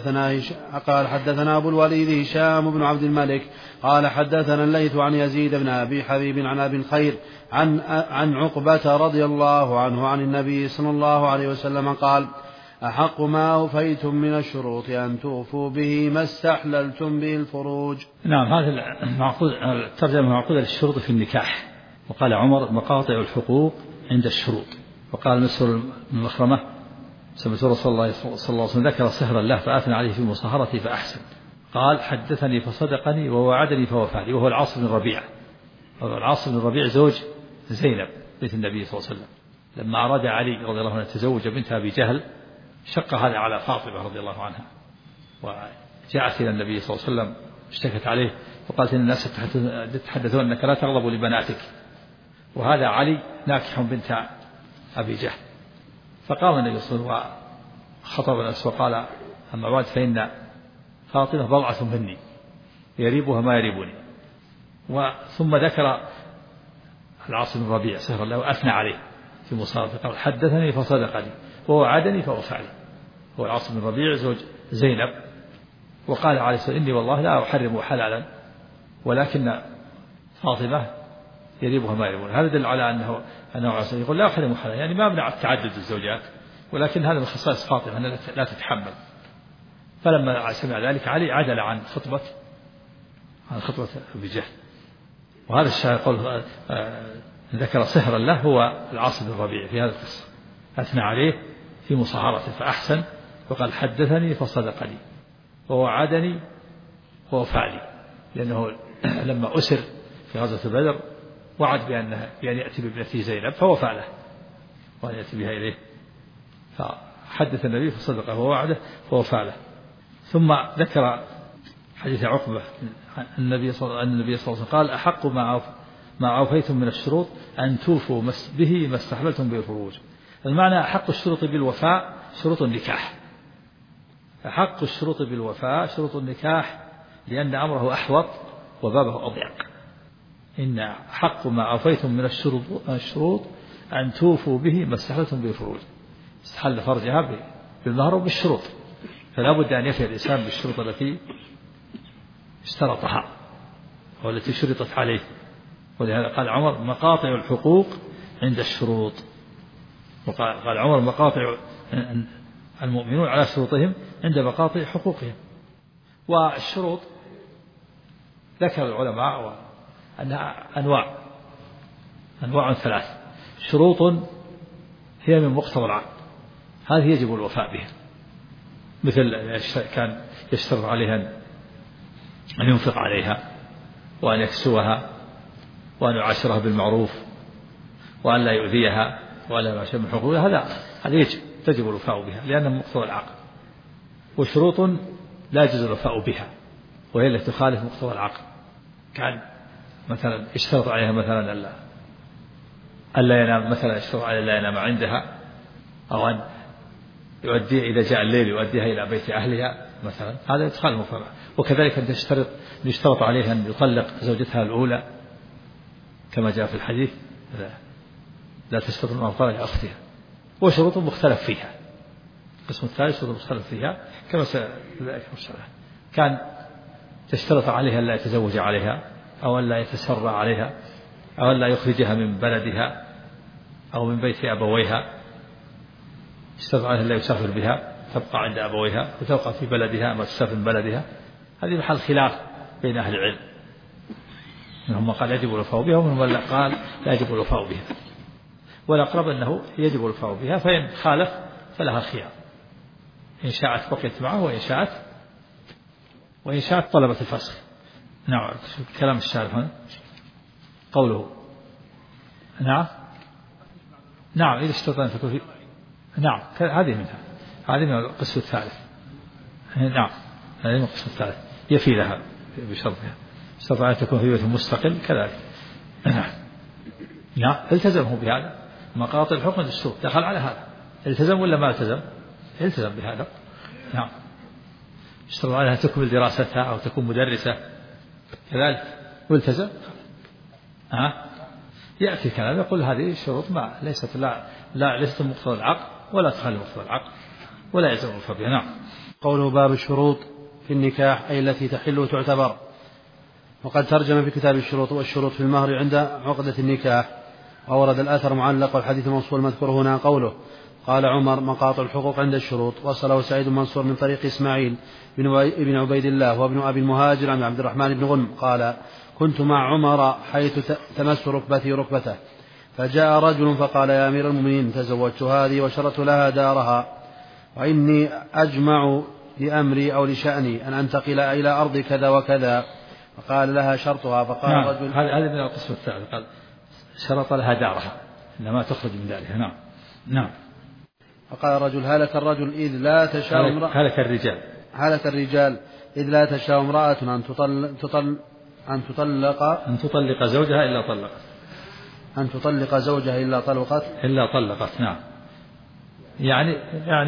حدثنا أبو الوليد هشام بن عبد الملك قال حدثنا الليث عن يزيد بن أبي حبيب عن أبي الخير عن عقبة رضي الله عنه عن النبي صلى الله عليه وسلم قال أحق ما أوفيتم من الشروط أن توفوا به ما استحللتم به الفروج. نعم. هذا الترجمة معقودة للشروط في النكاح. وقال عمر مقاطع الحقوق عند الشروط. وقال مسور بن مخرمة سمعت رسول الله صلى الله عليه وسلم ذكر صهرا له فأثنى عليه في مصاهرته فأحسن. قال حدثني فصدقني ووعدني فوفى لي، وهو العاص بن الربيع. العاص بن الربيع زوج زينب بنت النبي صلى الله عليه وسلم، لما أراد علي رضي الله عنه يتزوج بنت أبي جهل شق هذا على فاطمة رضي الله عنها، وجاءت إلى النبي صلى الله عليه وسلم اشتكت عليه وقالت إن الناس يتحدثون أنك لا تغضب لبناتك، وهذا علي ناكح بنت أبي جهل. فقام النبي صلى الله عليه وسلم وخطب الناس وقال أما بعد فإن فاطمة بضعة مني يريبها ما يريبني. ثم ذكر العاص بن الربيع سهر الله أثنى عليه في مصارفة قال حدثني فصدقني ووعدني فوفى لي. هو العاص بن الربيع زوج زينب. وقال عليه الصلاة إني والله لا أحرم حلالا ولكن فاطمة يريبها ما يريبون. هذا يدل على أنه يقول لا أحرم حلالا، يعني ما منع تعدد الزوجات، ولكن هذا من خصائص فاطمة أنها لا تتحمل. فلما سمع ذلك علي عدل عن خطبة أبي جهل. وهذا الشاعر يقول ذكر صهرا له هو العاص بن الربيع في هذا القصة، أثنى عليه في مصاهرته فأحسن، وقال حدثني فصدقني ووعدني ووفى لي، لأنه لما أسر في غزوة بدر وعد بأن يأتي بابنته زينب فوفى له وأن يأتي بها إليه، فحدث النبي فصدقه ووعده فوفى له. ثم ذكر حديث عقبة أن النبي صلى الله عليه وسلم قال أحق ما أوفيتم من الشروط أن توفوا به ما استحللتم به الفروج. المعنى أحق الشروط بالوفاء شروط النكاح، أحق الشروط بالوفاء شروط النكاح، لأن أمره أحوط وبابه أضيق. إن أحق ما أوفيتم من الشروط أن توفوا به ما استحللتم به الفروج. استحل فرجها بالمهر وبالشروط، فلا بد أن يفي الإنسان بالشروط التي اشترطها والتي شرطت عليه. ولهذا قال عمر مقاطع الحقوق عند الشروط. وقال عمر مقاطع المؤمنون على شروطهم عند مقاطع حقوقهم. والشروط ذكر العلماء أنها أنواع ثلاث. شروط هي من مقتضى العقد، هذه يجب الوفاء بها، مثل كان يشترط عليها أن ينفق عليها وأن يكسوها وأن يعاشرها بالمعروف وأن لا يؤذيها وأن لا يعاشر من حقوقها، هذا تجب الوفاء بها لأنها مقتضى العقد. وشروط لا يجوز الوفاء بها وهي التي تخالف مقتضى العقل، كان مثلا اشترط عليها مثلا ألا ينام، مثلا اشترط عليها لا ينام عندها، أو أن يؤدي إذا جاء الليل يؤديها إلى بيت أهلها مثلا، هذا يدخل مفرع. وكذلك أن يشترط عليها أن يطلق زوجتها الأولى كما جاء في الحديث لا تشترط المرأة طلاق أختها، وشروط مختلف فيها. القسم الثالث شروط مختلف فيها كما سأذكر كان تشترط عليها ألا يتزوج عليها، أو ألا يتسرى عليها، أو ألا يخرجها من بلدها أو من بيت أبويها، اشترط عليها ألا يسافر بها، تبقى عند أبويها وتبقى في بلدها ما تسافر من بلدها. هذه محل خلاف بين أهل العلم، منهم من قال يجب الوفاء بها، ومنهم من قال لا يجب الوفاء بها، والأقرب أنه يجب الوفاء بها، فإن خالف فلها خيار، إن شاءت بقيت معه وإن شاءت طلبت الفسخ. نعم. كلام الشارح هنا قوله نعم إذا اشترط أن تكون في نعم هذه من القسم الثالث. نعم هذه من القسم الثالث يفي لها بشرطها، اشترط أن تكون في بيت مستقل كذلك. نعم التزمه بهذا، مقاطع الحكم الدستور دخل على هذا، التزم ولا ما التزم؟ التزم بهذا. نعم اشترط عليها تكمل دراستها أو تكون مدرسة كذلك والتزم. يأتي كلام يقول هذه الشروط ما ليست ليست مقتضى العقل ولا تخالف مقتضى العقل ولا يلزم الوفاء بها. نعم. قوله باب الشروط في النكاح أي التي تحل وتعتبر. وقد ترجم في كتاب الشروط والشروط في المهر عند عقدة النكاح، وورد الأثر معلق والحديث موصول مذكور هنا قوله قال عمر مقاطع الحقوق عند الشروط. وصله سعيد منصور من طريق إسماعيل بن عبيد الله وابن أبي المهاجر عن عبد الرحمن بن غنم قال كنت مع عمر حيث تمس ركبتي ركبته، فجاء رجل فقال يا أمير المؤمنين تزوجت هذه وشرت لها دارها، وإني أجمع لأمري أو لشأني أن أنتقل إلى أرض كذا وكذا، فقال لها شرطها. فقال نعم. رجل هذا من القسم الثالث، قال شرط لها دارها إنما تخرج من دارها. نعم. نعم. فقال رجل هلك الرجل إذ لا تشاء امرأة هلك الرجال إذ لا تشاء امرأة أن تطلق زوجها إلا طلقت، أن تطلق زوجها إلا طلقت. نعم. يعني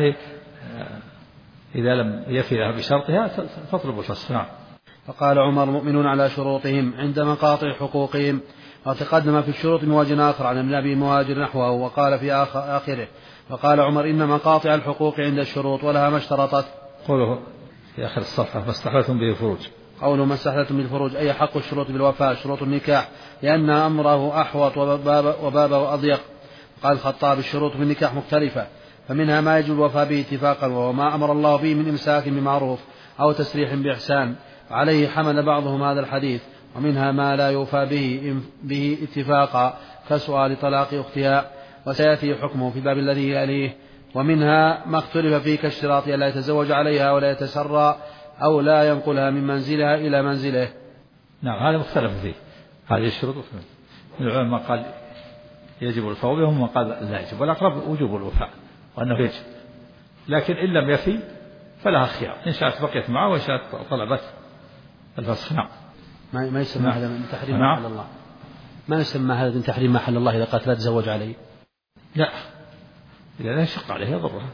إذا لم يفي لها بشرطها تطلب الفسخ. نعم. فقال عمر مؤمنون على شروطهم عند مقاطع حقوقهم. وتقدم في الشروط من وجه آخر عن ابن أبي المهاجر نحوه، وقال في آخره فقال عمر إن مقاطع الحقوق عند الشروط ولها ما اشترطت. قوله في آخر الصفحة فاستحلتم به الفروج، قوله ما استحلتم بالفروج أي حق الشروط بالوفاء شروط النكاح، لأن أمره أحوط وبابه أضيق. قال الخطاب الشروط في النكاح مختلفة، فمنها ما يجب الوفاء به اتفاقا وهو ما أمر الله به من إمساك بمعروف أو تسريح بإحسان، عليه حمل بعضهم هذا الحديث. ومنها ما لا يوفى به اتفاقا كسؤال طلاق أختها، وسيأتي حكمه في الباب الذي يليه. ومنها ما اختلف فيه كاشتراط ألا يتزوج عليها ولا يتسرى أو لا ينقلها من منزلها إلى منزله. نعم هذا مختلف فيه، هذه الشروط من العلماء قال يجب الوفاء بهم وقال لا يجب، والأقرب وجوب الوفاء وأنه يجب، لكن إن لم يفي فلها خيار، إن شاءت بقيت معه وإن شاءت طلبت الفسخ. نعم. ما يسمى هذا من تحريم ما حل الله، ما يسمى هذا من تحريم ما حل الله إذا قالت لا تزوج علي. لا، إذا لا يشق عليها يضرها،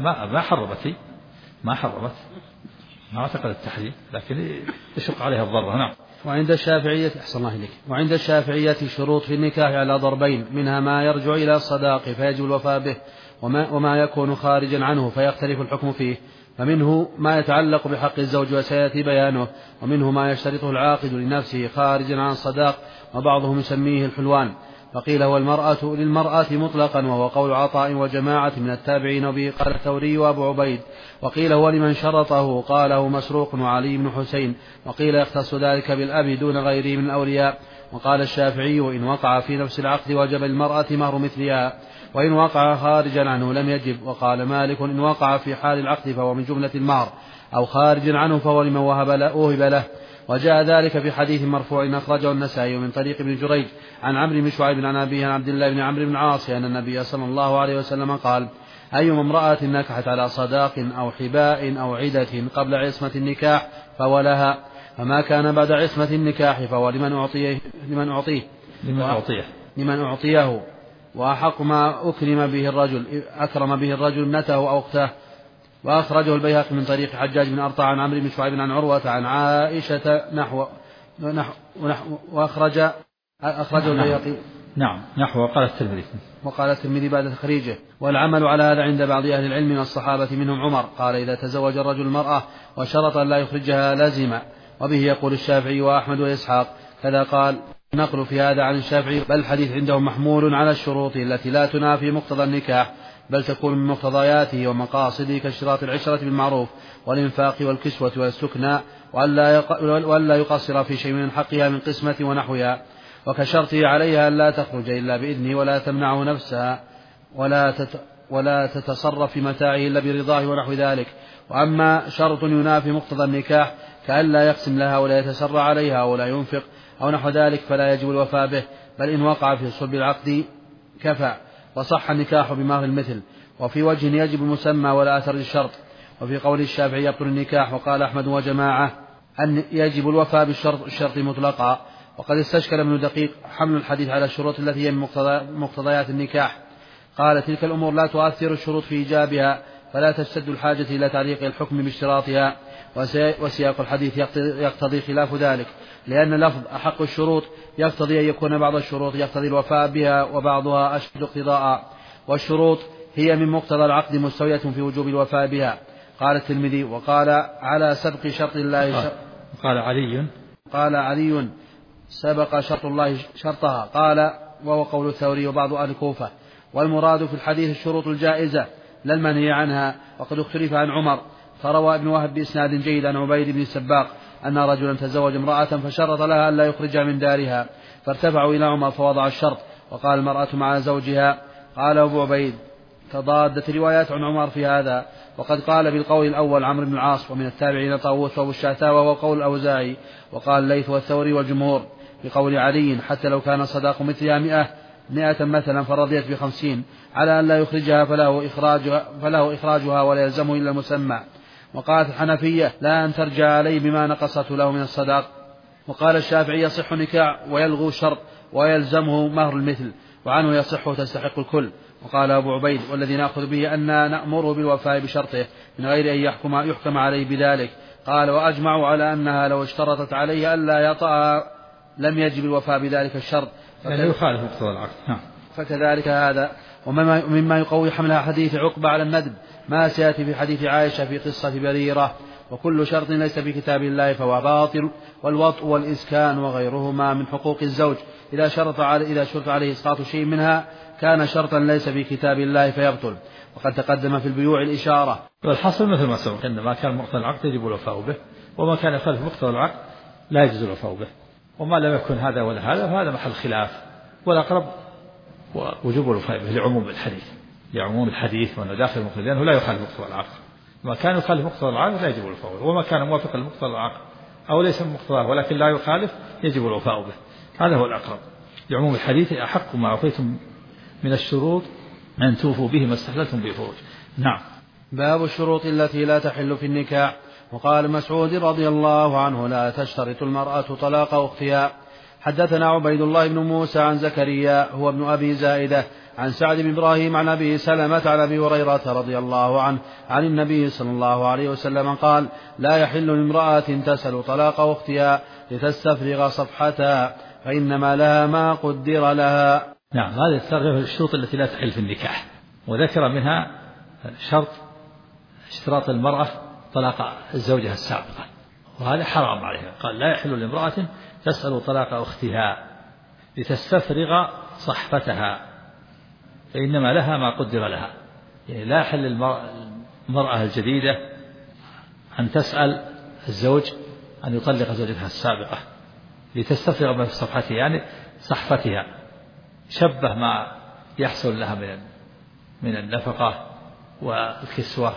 ما حرمت ما اعتقد التحريم، لكن يشق عليها الضرر. نعم. وعند الشافعية أحسن الله إليك، وعند الشافعية شروط في النكاح على ضربين، منها ما يرجع إلى الصداق فيجب الوفاء به، وما يكون خارجا عنه فيختلف الحكم فيه. فمنه ما يتعلق بحق الزوج وسيأتي بيانه، ومنه ما يشترطه العاقد لنفسه خارجا عن الصداق، وبعضهم يسميه الحلوان. فقيل هو للمرأة مطلقا، وهو قول عطاء وجماعة من التابعين، وبه قال الثوري وأبو عبيد. وقيل هو لمن شرطه، قاله مسروق وعلي بن حسين. وقيل يختص ذلك بالأب دون غيره من الأولياء. وقال الشافعي إن وقع في نفس العقد وجب المرأة مهر مثلها، وإن وقع خارجا عنه لم يجب. وقال مالك إن وقع في حال العقد فهو من جملة المهر، أو خارجا عنه فهو لمن وهب له. وجاء ذلك في حديث مرفوع أخرجه النسائي من طريق ابن جريج عن عمرو بن شعيب عن أبيه عن عبد الله بن عمرو بن العاص أن النبي صلى الله عليه وسلم قال أيما امرأة نكحت على صداق أو حباء أو عدة قبل عصمة النكاح فهو لها، فما كان بعد عصمة النكاح فهو لمن أعطيه وأحق ما أكرم به الرجل ابنته أو أخته. وأخرجه البيهقي من طريق حجاج بن أرطع عن عمرو بن شعيب عن عروة عن عائشة نحو وأخرجه البيهقي نحو وقال الترمذي بعد تخريجه. والعمل على هذا عند بعض أهل العلم من الصحابة منهم عمر قال إذا تزوج الرجل المرأة وشرط أن لا يخرجها لازم. وبه يقول الشافعي وأحمد وإسحاق. كذا قال نقل في هذا عن الشافعي بل الحديث عندهم محمول على الشروط التي لا تنافي مقتضى النكاح بل تكون من مقتضياته ومقاصده كاشتراط العشرة بالمعروف والإنفاق والكسوة والسكنى وألا يقصر في شيء من حقها من قسمة ونحوها وكشرطه عليها أن لا تخرج إلا بإذنه ولا تمنعه نفسها ولا تتصرف في متاعه إلا برضاه ونحو ذلك. وأما شرط ينافي مقتضى النكاح كأن لا يقسم لها ولا يتسرع عليها ولا ينفق أو نحو ذلك فلا يجب الوفاء به بل إن وقع في صلب العقد كفى وصح النكاح بمهر المثل. وفي وجه يجب المسمى ولا أثر للشرط. وفي قول الشافعي يبطل النكاح وقال أحمد وجماعة أن يجب الوفاء بالشرط مطلقا. وقد استشكل ابن دقيق حمل الحديث على الشروط التي هي من مقتضيات النكاح. قال تلك الأمور لا تؤثر الشروط في إيجابها فلا تشتد الحاجة إلى تعليق الحكم باشتراطها. وسياق الحديث يقتضي خلاف ذلك لأن لفظ أحق الشروط يقتضي أن يكون بعض الشروط يقتضي الوفاء بها وبعضها أشد اقتضاء والشروط هي من مقتضى العقد مستوية في وجوب الوفاء بها. قال الترمذي وقال على سبق شرط الله قال علي سبق شرط الله شرطها قال وهو قول الثوري وبعض أهل الكوفة. والمراد في الحديث الشروط الجائزة لا المنهي عنها. وقد اختلف عن عمر فروى ابن وهب بإسناد جيد عن عبيد بن السباق أن رجلا تزوج امرأة فشرط لها ألا يخرجها من دارها فارتفعوا إلى عمر فوضع الشرط وقال المرأة مع زوجها. قال أبو عبيد تضادت روايات عن عمر في هذا وقد قال بالقول الأول عمرو بن العاص ومن التابعين طاووس وابو الشعثاء وهو قول الأوزاعي. وقال الليث والثوري والجمهور بقول علي حتى لو كان صداق مثلها 100 مثلا فرضيت ب50 على أن لا يخرجها فله إخراجها ولا يلزمه إلا المسمى. وقالت الحنفية لا أن ترجع عليه بما نقصته له من الصداق. وقال الشافعي يصح نكاح ويلغو الشرط ويلزمه مهر المثل وعنه يصح وتستحق الكل. وقال أبو عبيد والذي نأخذ به أن نأمره بالوفاء بشرطه من غير أن يحكم عليه بذلك. قال وأجمعوا على أنها لو اشترطت عليه ألا يطأ لم يجب الوفاء بذلك الشرط يعني يخالف مقتضى العقد. فكذلك هذا. ومما يقوي حملها حديث عقبة على الندب ما سيأتي في حديث عائشة في قصة بريرة. وكل شرط ليس في كتاب الله فهو باطل والوطء والإسكان وغيرهما من حقوق الزوج إذا شرط عليه إسقاط شيء منها كان شرطا ليس في كتاب الله فيبطل. وقد تقدم في البيوع الإشارة. والحصل مثل ما سبق أن ما كان مقتضى العقد يجب الوفاء به وما كان يخالف مقتضى العقد لا يجوز الوفاء به. وما لم يكن هذا ولا هذا فهذا محل خلاف والأقرب وجوب الوفاء به لعموم الحديث وأنه داخل المقتضى لأنه لا يخالف مقتضى العقد. ما كان يخالف مقتضى العقد لا يجب الوفاء به وما كان موافقا لمقتضى العقد أو ليس من مقتضاه ولكن لا يخالف يجب الوفاء به. هذا هو الأقرب لعموم الحديث أحق ما أعطيتم من الشروط أن توفوا به ما استحللتم به فروج. نعم. باب الشروط التي لا تحل في النكاح. وقال مسعود رضي الله عنه لا تشترط المرأة طلاق أختها. حدثنا عبيد الله بن موسى عن زكريا هو ابن أبي زائدة عن سعد بن إبراهيم عن أبي سلمة عن أبي هريرة رضي الله عنه عن النبي صلى الله عليه وسلم قال لا يحل لامرأة تسأل طلاق أختها لتستفرغ صفحتها فإنما لها ما قدر لها. نعم. هذه الترغيب في الشروط التي لا تحل في النكاح وذكر منها شرط اشتراط المرأة طلاق زوجها السابقة وهذا حرام عليها. قال لا يحل لامرأة تسأل طلاق أختها لتستفرغ صحفتها فإنما لها ما قدر لها. يعني لا يحل المرأة الجديدة أن تسأل الزوج أن يطلق زوجتها السابقة لتستفرغ من صفحتها يعني صحفتها شبه ما يحصل لها من النفقة والكسوة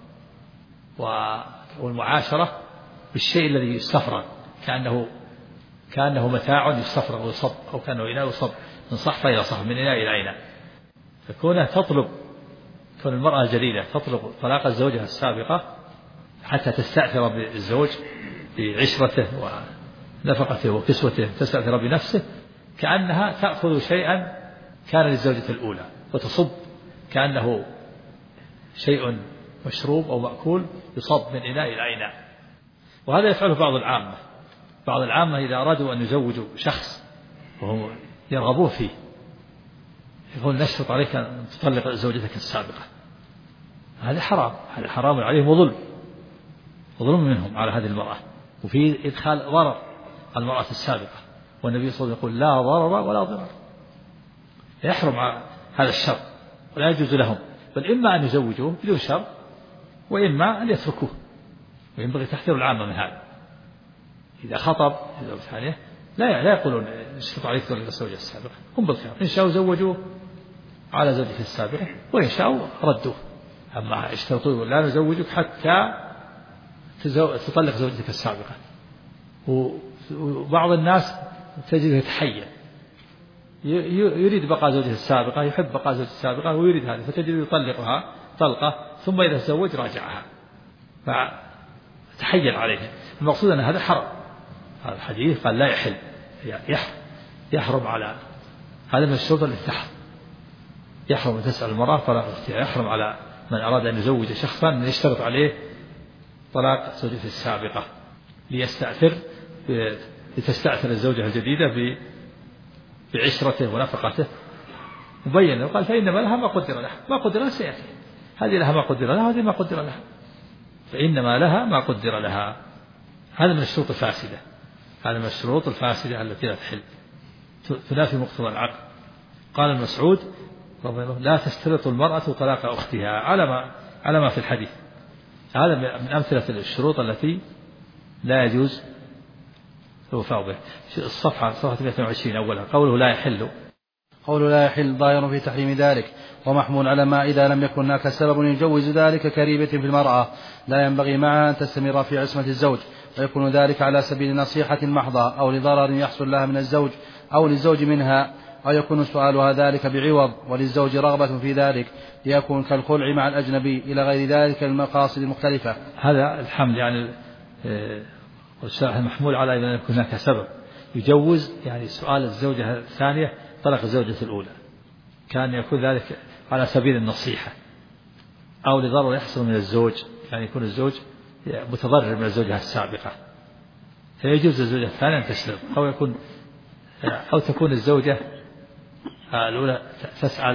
والمعاشرة بالشيء الذي يستفرغ كأنه متاع يستفرغ ويصب أو كأنه إناء يصب من صحفة إلى صحفة من إناء إلى إناء. فكون المرأة الجديدة تطلب طلاق زوجها السابقة حتى تستأثر بالزوج بعشرته ونفقته وكسوته تستأثر بنفسه كأنها تأخذ شيئا كان للزوجة الأولى وتصب كأنه شيء مشروب أو مأكول يصب من إناء إلى إناء. وهذا يفعله بعض العامة إذا أرادوا أن يزوجوا شخص وهم يرغبون فيه يقول نشرط عليك أن تطلق زوجتك السابقة. هذا حرام عليهم وظلم منهم على هذه المرأة، وفي إدخال ضرر على المرأة السابقة. والنبي صلى الله عليه وسلم يقول لا ضرر ولا ضرر، يحرم هذا الشر ولا يجوز لهم، بل إما أن يزوجوه بدون شر وإما أن يتركوه. وينبغي تحذير العامة من هذا. إذا خطب زوجة ثانية لا يقولون اشترط عليك تطلق الزوجة السابقة، هم بالخيار، إن شاءوا زوجوه على زوجته السابقة وإن شاءوا ردوه. أما اشترطوا لا نزوجك حتى تطلق زوجتك السابقة. وبعض الناس تجده يتحيل، يريد بقاء زوجته السابقة، يحب بقاء زوجته السابقة ويريد هذا، فتجده يطلقها طلقة ثم إذا تزوج راجعها، فتحيل عليه. المقصود أن هذا حرام. هذا الحديث قال لا يحل، يحرم على هذا من الشروط التي تحرم. يحرم أن تسأل المرأة طلاق اختها، يحرم على من أراد أن يزوج شخصا أن يشترط عليه طلاق زوجته السابقة لتستأثر الزوجة الجديدة بعشرته ونفقته. مبين وقال فإنما لها ما قدر لها، ما قدر لها سيأتي، هذه لها ما قدر لها وهذه ما قدر لها، فإنما لها ما قدر لها. هذا من الشروط الفاسدة، هذا من الشروط الفاسدة التي لا تحل، تنافي مقتضى العقل. قال المسعود لا تشترط المرأة طلاق أختها على ما في الحديث. هذا من أمثلة الشروط التي لا يجوز الوفاء به. صفحة 120 أولها قوله لا يحل ظاهر في تحريم ذلك، ومحمول على ما إذا لم يكن هناك سبب يجوز ذلك كريبة في المرأة لا ينبغي معها أن تستمر في عصمة الزوج، ويكون ذلك على سبيل نصيحة محضة أو لضرر يحصل لها من الزوج أو للزوج منها، أو يكون سؤالها ذلك بعوض وللزوج رغبة في ذلك ليكون كالخلع مع الأجنبي إلى غير ذلك المقاصد المختلفة. هذا الحمل يعني محمول على إذا يكون هناك سبب يجوز، يعني سؤال الزوجة الثانية طلق الزوجة الأولى كان يكون ذلك على سبيل النصيحة أو لضرر يحصل من الزوج، يعني يكون الزوج متضرر من الزوجة السابقة فيجوز الزوجة الثانية أن تشترط، أو تكون الزوجة الأولى تسأل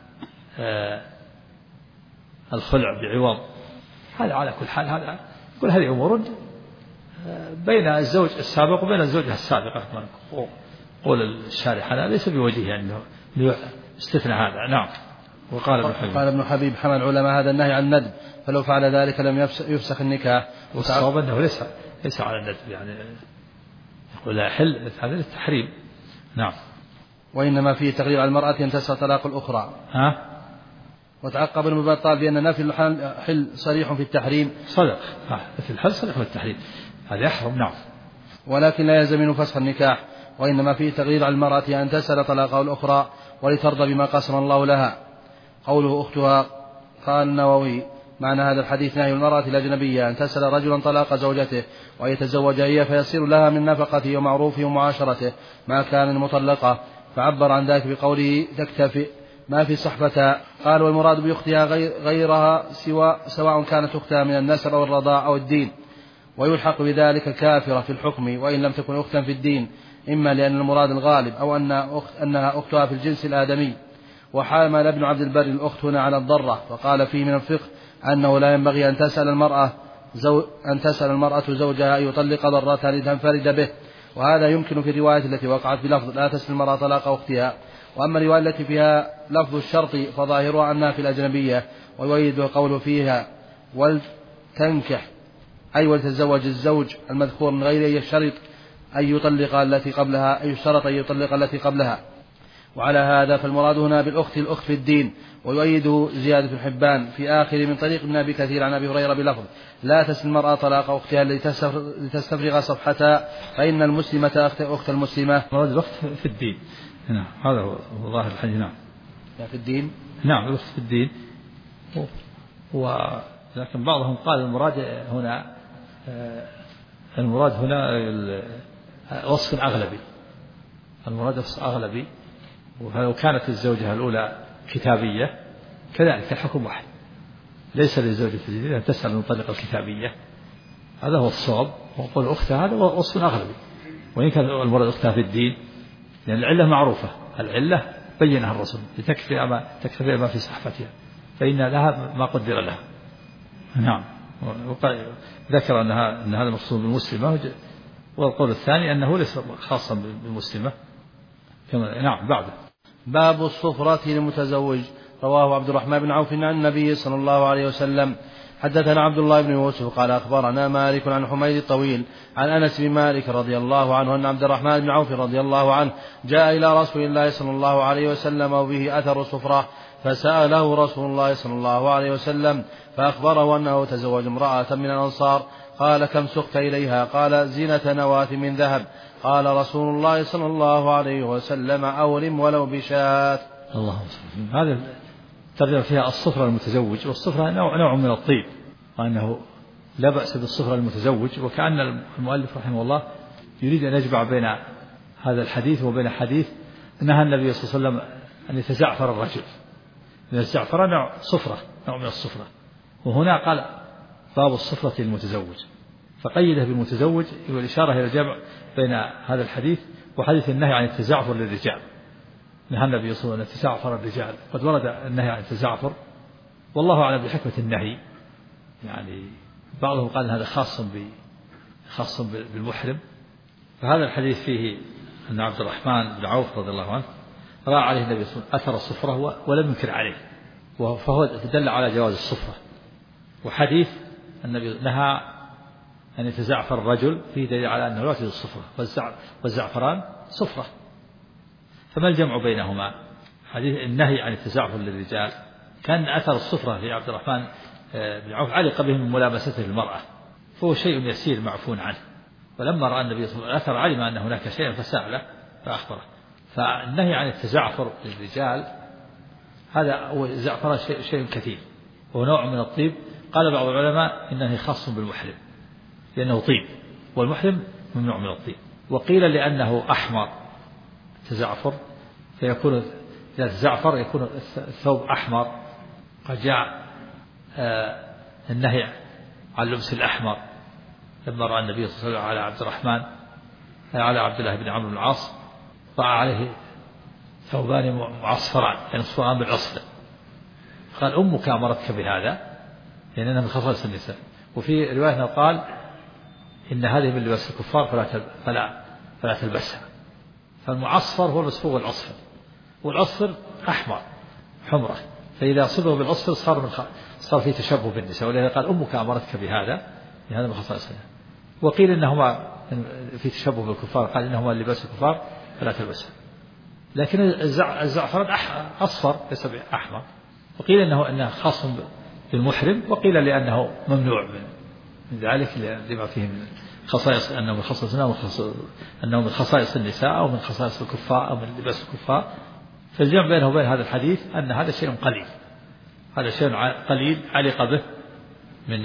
الخلع بعوض. هذا على كل حال هذا كل هذه أمور بين الزوج السابق وبين الزوجة السابقة. قول الشارح هذا ليس بوجهه أنه استثنى هذا. نعم. وقال ابن حبيب حمل العلماء هذا النهي عن الندب، فلو فعل ذلك لم يفسخ النكاح. والصواب أنه ليس على الندب، يعني يقول لا يحل هذا للتحريم. نعم. وإنما فيه تغيير على المرأة أن تسأل طلاق الأخرى. وتعقب ابن بطال بأن نفي الحل صريح في التحريم. صدق، في الحل صريح في التحريم، هذا يحرم. نعم. ولكن لا يلزم منه فسخ النكاح، وإنما فيه تغيير على المرأة أن تسأل طلاقه الأخرى ولترضى بما قسم الله لها. قوله أختها، قال النووي معنى هذا الحديث نهي المرأة الأجنبية أن تسأل رجلا طلاق زوجته وأن يتزوج هي فيصير لها من نفقته ومعروفه ومعاشرته ما كان المطلقة، فعبر عن ذلك بقوله تكتفي ما في صحبتها. قال والمراد بأختها غيرها سواء كانت أختها من النسب أو الرضاع أو الدين، ويلحق بذلك كافرة في الحكم وإن لم تكن أختا في الدين، إما لأن المراد الغالب أو أنها أختها في الجنس الآدمي. وحامل ابن عبد البر الأخت هنا على الضرة، وقال فيه من الفقه أنه لا ينبغي أن تسأل المرأة زوجها أن يطلق ضرتها لتنفرد به، وهذا يمكن في الرواية التي وقعت بلفظ لا تسأل المرأة طلاق أختها. وأما الرواية التي فيها لفظ الشرط فظاهرها أنها في الأجنبية، ويؤيد قوله فيها ولتنكح أي ولتتزوج الزوج المذكور من غير أن يشترط أن يطلق التي قبلها. وعلى هذا فالمراد هنا بالأخت في الدين. ويؤيده زيادة بن حبان في آخر من طريق ابن أبي كثير عن أبي هريرة بلفظ لا تسأل المرأة طلاق أختها لتستفرغ صفحتها فإن المسلمة أخت المسلمة. مراد الأخت في الدين. نعم، هذا هو ظاهر الحديث. نعم، في الدين. نعم، الأخت في الدين. ولكن بعضهم قال المراد هنا المراد هنا وصف أغلبي، المراد وصف أغلبي. ولو كانت الزوجة الأولى كتابية كذلك الحكم واحد، ليس للزوجة الجديدة أن تسأل من طريق الكتابية، هذا هو الصواب. وقول أختها هذا وصف أغلبي، وإن كان المراد أختها في الدين، لأن العلة معروفة، العلة بينها الرسول تكتفي ما في صحفتها، فإن لها ما قدر لها. نعم. ذكر أن هذا مقصود بالمسلمة، والقول الثاني أنه ليس خاصا بالمسلمة. نعم. بعد باب الصفرة للمتزوج. رواه عبد الرحمن بن عوف عن النبي صلى الله عليه وسلم. حدثنا عبد الله بن يوسف قال أخبرنا مالك عن حميد الطويل عن أنس بن مالك رضي الله عنه أن عبد الرحمن بن عوف رضي الله عنه جاء إلى رسول الله صلى الله عليه وسلم وبه أثر الصفرة، فسأله رسول الله صلى الله عليه وسلم فأخبره أنه تزوج امرأة من الأنصار. قال: كم سقت إليها؟ قال: زينة نواة من ذهب. قال رسول الله صلى الله عليه وسلم: أولم ولو بشاة. الله. هذا ترجم فيها الصفرة المتزوج، والصفرة نوع من الطيب، وأنه لا بأس بالصفرة المتزوج. وكأن المؤلف رحمه الله يريد أن يجمع بين هذا الحديث وبين حديث نهى النبي صلى الله عليه وسلم أن يتزعفر الرجل، لأن الزعفرة نوع من الصفرة. وهنا قال باب الصفرة للمتزوج، فقيده بالمتزوج، والإشارة إلى الجمع بين هذا الحديث وحديث النهي عن التزعفر للرجال. نهى النبي صلى الله عليه وسلم أن يتزعفر الرجال، قد ورد النهي عن التزعفر، والله أعلم بحكمة النهي. يعني بعضهم قال أن هذا خاص بالمحرم. فهذا الحديث فيه أن عبد الرحمن بن عوف رضي الله عنه رأى عليه النبي صلى الله عليه وسلم أثر الصفرة ولم ينكر عليه، فهو دل على جواز الصفرة. وحديث النبي نهى أن يتزعفر الرجل فيه دليل على أنه لا يجوز الصفرة، والزعفران صفرة. فما الجمع بينهما؟ حديث النهي عن التزعفر للرجال كان أثر الصفرة في عبد الرحمن بن عوف علق به من ملامسته للمرأة، فهو شيء يسير معفو عنه. ولما رأى النبي صلى الله عليه وسلم علم أن هناك شيئا فسأله فأخبره. فالنهي عن التزعفر للرجال هذا الزعفران شيء كثير، وهو نوع من الطيب. قال بعض العلماء إنه خاص بالمحرم لأنه طيب، والمحرم ممنوع من الطيب. وقيل لأنه أحمر تزعفر، فيكون إذا الزعفر يكون الثوب أحمر. قد جاء النهي عن لبس الأحمر لما رأى النبي صلى الله عليه وسلم على عبد الله بن عمرو بن العاص، رأى عليه ثوبان معصفران، يعني صفران بالعصفر. قال: أمك أمرتك بهذا، لأنها من خصائص النساء. وفي رواية قال: إن هذه من لباس الكفار فلا تلبسها. فالمعصفر هو المسفوغ العصفر، والعصفر أحمر حمرة، فإذا صبغ بالعصفر صار فيه تشبه بالنساء. ولذلك قال: أمك أمرتك بهذا، هذا من خصائص النساء. وقيل إنهما في تشبه بالكفار، قال: إنهما لباس الكفار فلا تلبسها. لكن الزعفران أصفر ليس أحمر. وقيل إنه خاص بالمحرم، وقيل لأنه ممنوع من ذلك لما فيه من خصائص، أنه من خصائص النساء أو من خصائص الكفار أو من لباس الكفار. فالجمع بينه وبين هذا الحديث أن هذا شيء قليل، هذا شيء قليل علق به من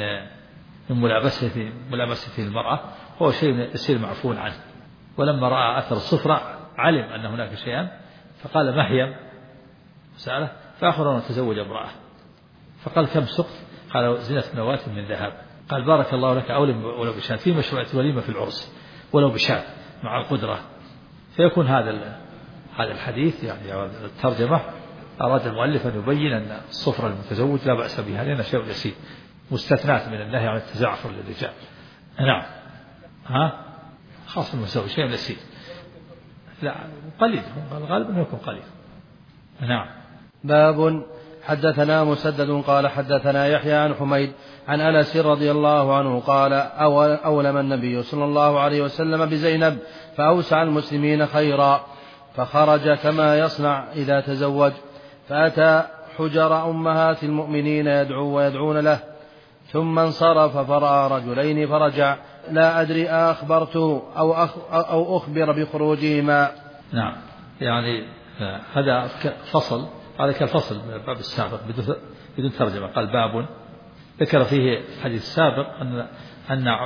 ملابسته المرأة، هو شيء يصير معفو عنه. ولما رأى أثر الصفرة علم أن هناك شيئا، فقال: ما هي؟ سأله، فأخبره أن تزوج امرأة. فقال: كم سقت؟ قال: زينة نواة من ذهب. قال: بارك الله لك، أولم ولو بشاة، في مشروعة وليمة في العرس ولو بشاة مع القدرة. فيكون هذا الحديث يعني الترجمة أراد المؤلف أن يبين أن الصفرة المتزوج لا بأس بها، لأنه شيء يسير مستثنات من النهي عن التزعفر للرجال. نعم. خاص بالمتزوج شيء يسير، لا قليل، الغالب أنه يكون قليل. نعم. باب حدثنا مسدد قال حدثنا يحيى عن حميد عن أنس رضي الله عنه قال: أولم النبي صلى الله عليه وسلم بزينب فأوسع المسلمين خيرا، فخرج كما يصنع إذا تزوج، فأتى حجر أمهات المؤمنين يدعون له، ثم انصرف فرأى رجلين فرجع، لا أدري أخبرته أو أخبر بخروجهما. نعم. يعني هذا فصل، هذا كالفصل من الباب السابق بدون ترجمة. قال: باب ذكر فيه الحديث السابق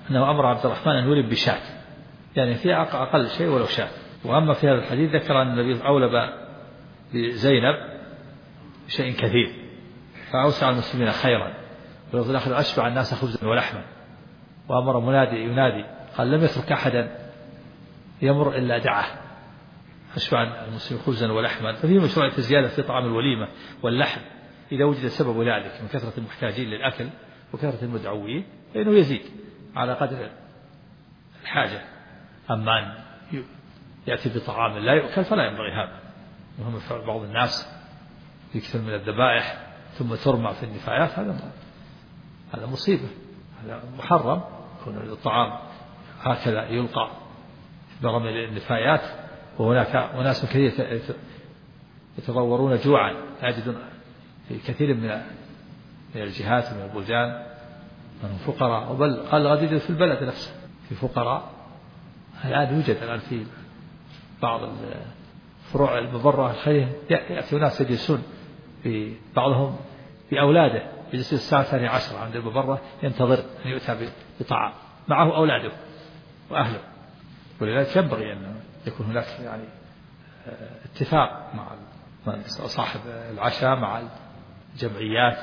أنه أمر عبد الرحمن أن يولد بشاة، يعني في أقل شيء ولو شاة. وأما في هذا الحديث ذكر أن النبي أولب بزينب شيء كثير فأوسع المسلمين خيرا، وفي الآخر أشبع الناس خبزا ولحما. وأمر منادي ينادي قال لم يترك أحدا يمر إلا دعاه، أشبع المسلمين خبزا ولحما. ففي مشروعية الزيادة في طعام الوليمة واللحم إذا وجد سبب ذلك من كثرة المحتاجين للأكل وكثرة المدعوين، فإنه يزيد على قدر الحاجة. أما أن يأتي بطعام لا يؤكل فلا ينبغي هذا. وهم فعل بعض الناس يكثر من الذبائح ثم ترمى في النفايات، هذا مصيبة، هذا محرم. يكون الطعام هكذا يلقى برمي النفايات، وهناك أناس كثير يتضورون جوعا يجدون في كثير من الجهات من البلدان من فقراء، بل قال قد يوجد في البلد نفسه في فقراء. الآن يوجد الآن في بعض فروع المبرة الخيرية يأتي ناس يجلسون في بعضهم بأولاده يجلس الساعة 12 عند المبرة ينتظر أن يؤتى بطعام معه أولاده وأهله. ولذلك ينبغي أن يكون هناك يعني اتفاق مع صاحب العشاء مع الجمعيات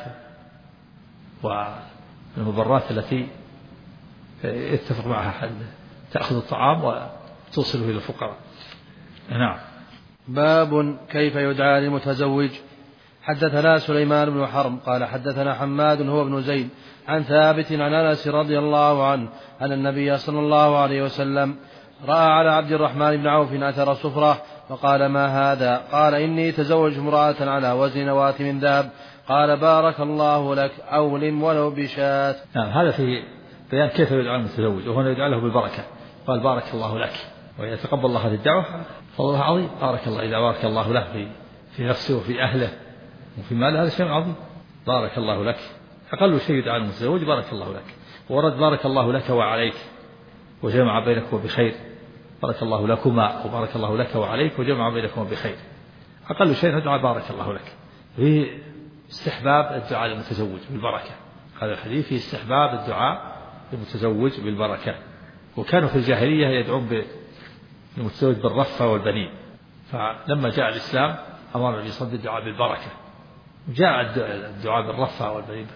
والمبرات التي يتفق معها تأخذ الطعام وتوصله إلى الفقراء. نعم. باب كيف يدعى للمتزوج. حدثنا سليمان بن حرب قال حدثنا حماد هو بن زيد عن ثابت عن أنس رضي الله عنه أن النبي صلى الله عليه وسلم رأى على عبد الرحمن بن عوف أثر صفرة فقال ما هذا؟ قال إني تزوج امرأة على وزن نواة من ذهب. قال بارك الله لك أولم ولو بشاة. نعم. هذا في بيان كيف يدعى المتزوج، وهنا يدعى له بالبركة. قال بارك الله لك، ويتقبل الله هذه الدعوة فالله عظيم. بارك الله إذا بارك الله له في نفسه وفي أهله وفي ماله، هذا شيء عظيم. بارك الله لك أقل شيء يدعى المتزوج بارك الله لك. ورد بارك الله لك وعليك وجمع بينكم بخير. بارك الله لكما وبارك الله لك وعليك وجمع بينكم بخير. أقل شيء ندعى بارك الله لك. في استحباب الدعاء للمتزوج بالبركة. هذا الحديث في استحباب الدعاء للمتزوج بالبركة. وكانوا في الجاهلية يدعون للمتزوج بالرفة والبنين، فلما جاء الإسلام أمر النبي صلى الله عليه وسلم بالدعاء بالبركة. وجاء الدعاء بالرفة والبنين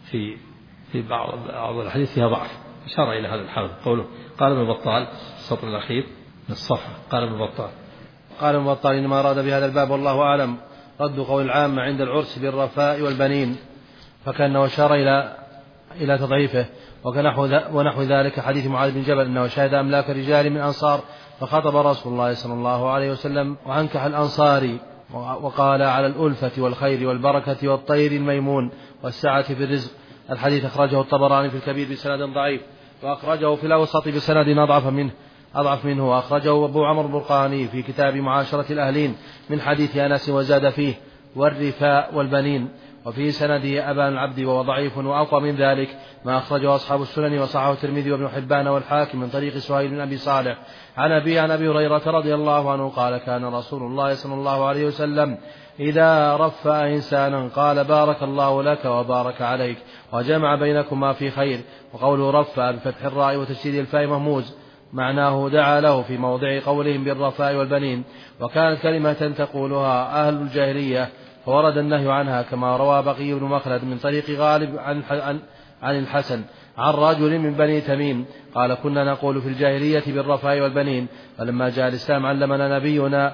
في بعض الحديث فيها ضعف، أشار إلى هذا الحال قوله قال ابن بطال السطر الأخير من الصفحة. قال ابن بطال إنما أراد بهذا الباب والله أعلم رد قول العامة عند العرس بالرفاء والبنين، فكأنه أشار إلى تضعيفه. ونحو ذلك حديث معاذ بن جبل أنه شهد أملاك رجال من أنصار فخطب رسول الله صلى الله عليه وسلم وأنكح الأنصاري وقال على الألفة والخير والبركة والطير الميمون والسعة في الرزق. الحديث أخرجه الطبراني في الكبير بسند ضعيف، وأخرجه في الأوسط بسند أضعف منه، وأخرجه أبو عمرو البرقاني في كتاب معاشرة الأهلين من حديث أنس وزاد فيه والرفاء والبنين، وفي سنده أبان العبد وهو ضعيف. وأقوى من ذلك ما أخرجه أصحاب السنن وصححه الترمذي وابن حبان والحاكم من طريق سهيل بن أبي صالح عن أبي هريرة رضي الله عنه قال كان رسول الله صلى الله عليه وسلم إذا رفأ إنسانا قال بارك الله لك وبارك عليك وجمع بينكما في خير. وقوله رفأ بفتح الراء وتشديد الفاء مهموز معناه دعا له في موضع قولهم بالرفاء والبنين. وكانت كلمة تقولها أهل الجاهلية فورد النهي عنها، كما روى بقي بن مخلد من طريق غالب عن الحسن عن رجل من بني تميم قال كنا نقول في الجاهلية بالرفاء والبنين، فلما جاء الإسلام علمنا نبينا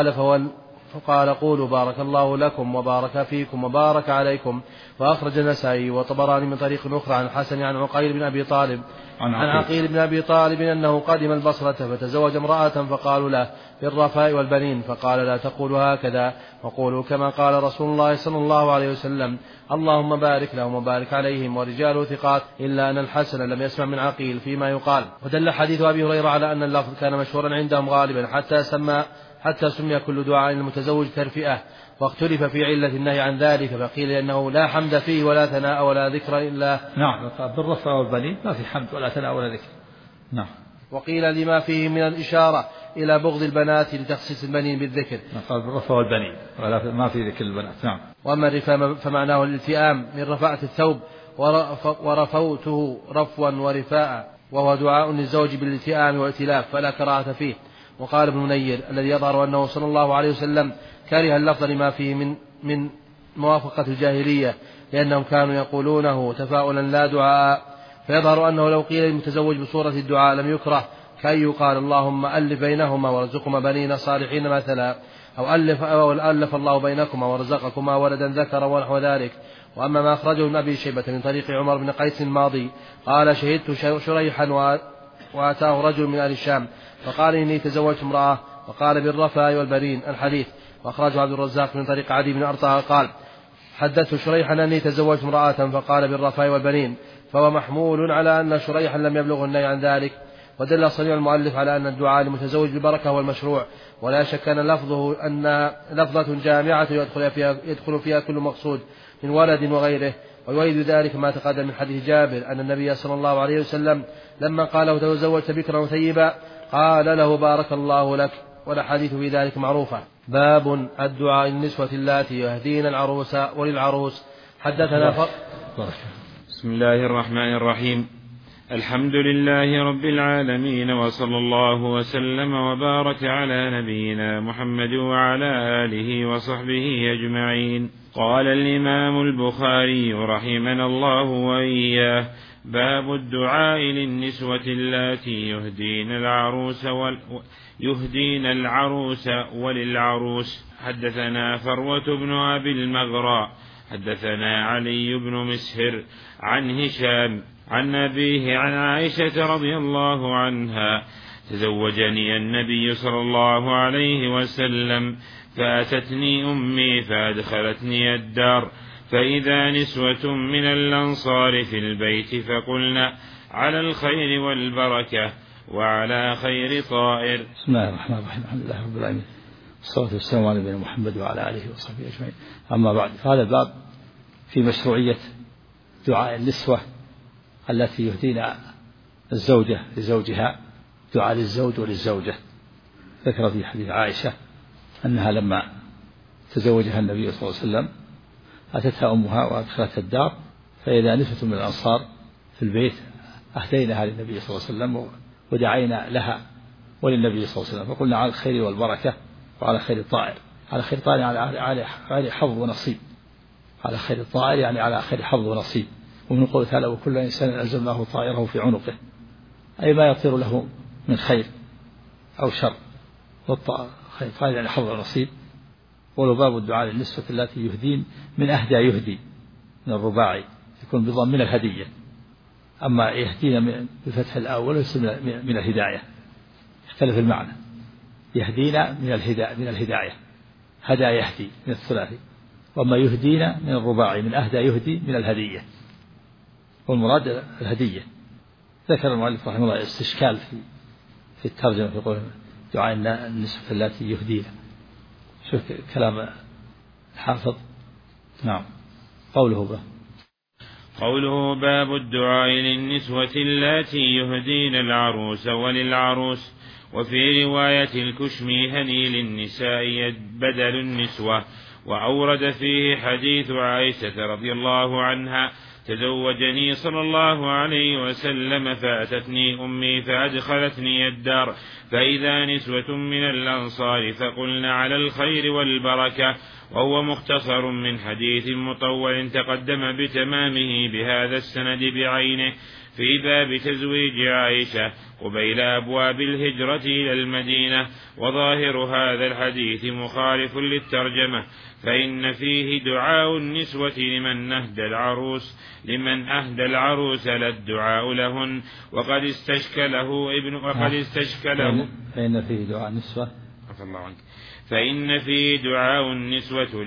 فقال قولوا بارك الله لكم وبارك فيكم وبارك عليكم. وأخرج النسائي وطبراني من طريق أخرى عن الحسن عن عقيل بن أبي طالب عن عقيل بن أبي طالب أنه قدم البصرة فتزوج امرأة فقالوا له بالرفاء والبنين فقال لا تقولوا هكذا وقولوا كما قال رسول الله صلى الله عليه وسلم اللهم بارك لهم وبارك عليهم. ورجاله ثقات إلا أن الحسن لم يسمع من عقيل فيما يقال. ودل حديث أبي هريرة على أن اللفظ كان مشهورا عندهم غالبا حتى سمي كل دعاء المتزوج ترفئة. واختلف في علة النهي عن ذلك، فقيل أنه لا حمد فيه ولا ثناء ولا ذكر إلا نعم بالرفع والبنين ما في حمد ولا ثناء ولا ذكر. نعم. وقيل لما فيه من الإشارة إلى بغض البنات لتخصيص البنين بالذكر. قال بالرفع والبنين ولا ما في ذكر البنات. نعم. وأما الرفاء فمعناه الالتئام من رفعة الثوب ورفوته رفوا ورفاء وهو دعاء للزوج بالالتئام والائتلاف فلا كراهة فيه. وقال ابن منير الذي يظهر أنه صلى الله عليه وسلم كره اللفظ لما فيه من موافقة الجاهلية لأنهم كانوا يقولونه تفاؤلا لا دعاء، فيظهر أنه لو قيل للمتزوج بصورة الدعاء لم يكره، كأن يقال اللهم ألف بينهما وارزقهما بنين صالحين مثلا، أو ألف الله بينكما ورزقكما ولدا ذكر ونحو ذلك. وأما ما أخرجه ابن أبي شيبة من طريق عمر بن قيس الماضي قال شهدت شريحا وأتاه رجل من أهل الشام فقال إني تزوجت امرأة، وقال بالرفاء والبنين الحديث. وأخرجه عبد الرزاق من طريق عدي بن أرطى قال حدثت شريحا أني تزوجت امرأة فقال بالرفاء والبنين، فهو محمول على أن شريحا لم يبلغ النهي عن ذلك. ودل صنيع المؤلف على أن الدعاء للمتزوج بالبركة هو المشروع، ولا شك أن لفظة جامعة يدخل فيها كل مقصود من ولد وغيره. ويؤيد ذلك ما تقدم من حديث جابر أن النبي صلى الله عليه وسلم لما قال له تزوجت بكرا وثيبا قال له بارك الله لك، والأحاديث في ذلك معروفة. باب الدعاء للنسوة اللاتي يهدين العروس وللعروس. حدثنا بسم الله الرحمن الرحيم. الحمد لله رب العالمين، وصلى الله وسلم وبارك على نبينا محمد وعلى آله وصحبه أجمعين. قال الإمام البخاري رحمنا الله وإياه: باب الدعاء للنسوة اللاتي يهدين العروس وللعروس. حدثنا فروة بن أبي المغراء حدثنا علي بن مسهر عن هشام عن أبيه عن عائشة رضي الله عنها: تزوجني النبي صلى الله عليه وسلم فأتتني أمي فأدخلتني الدار، فإذا نسوة من الأنصار في البيت فقلنا: على الخير والبركة وعلى خير طائر. بسم الله الرحمن الرحيم. الحمد لله رب العالمين، والصلاة والسلام على نبينا محمد وعلى آله وصحبه أجمعين. أما بعد، فهذا الباب في مشروعية دعاء النسوة التي يهدين الزوجة لزوجها، دعاء للزوج وللزوجة. ذكر في حديث عائشة أنها لما تزوجها النبي صلى الله عليه وسلم أتتها أمها وأدخلتها الدار، فإذا نسوة من الأنصار في البيت أهدينها للنبي صلى الله عليه وسلم ودعينا لها وللنبي صلى الله عليه وسلم، فقلنا: على الخير والبركة وعلى خير طائر. على خير طائر يعني على حظ ونصيب، على خير طائر يعني على خير حظ ونصيب. ومن قوله تعالى: وكل إنسان ألزمناه طائره في عنقه، أي ما يطير له من خير أو شر. خير طائر يعني حظ ونصيب. ولو باب الدعاء للنسوة التي يهدين من أهدى يهدي من الرباعي، يكون بضم من الهدية. أما يهدين بفتح الأول وليس من الهداية، يختلف المعنى. يهدين من الهداية، هدى يهدي من الثلاثي. وما يهدين من الرباعي من أهدى يهدي من الهدية، والمراد الهدية. ذكر المؤلف رحمه الله استشكال في الترجمة في قوله دعاء النسوة التي يهدين. شوف كلام الحافظ. نعم. قوله باب الدعاء للنسوة اللاتي يهدين العروس وللعروس. وفي رواية الكشميهني للنساء بدل النسوة. وأورد فيه حديث عائشة رضي الله عنها: تزوجني صلى الله عليه وسلم فأتتني أمي فأدخلتني الدار، فإذا نسوة من الأنصار فقلنا: على الخير والبركة. وهو مختصر من حديث مطول تقدم بتمامه بهذا السند بعينه في باب تزويج عائشة قبيل أبواب الهجرة إلى المدينة. وظاهر هذا الحديث مخالف للترجمة، فإن فيه دعاء النسوة لمن أهدى العروس لا الدعاء لهن. وقد استشكله فإن فيه دعاء النسوة فإن فيه دعاء النسوة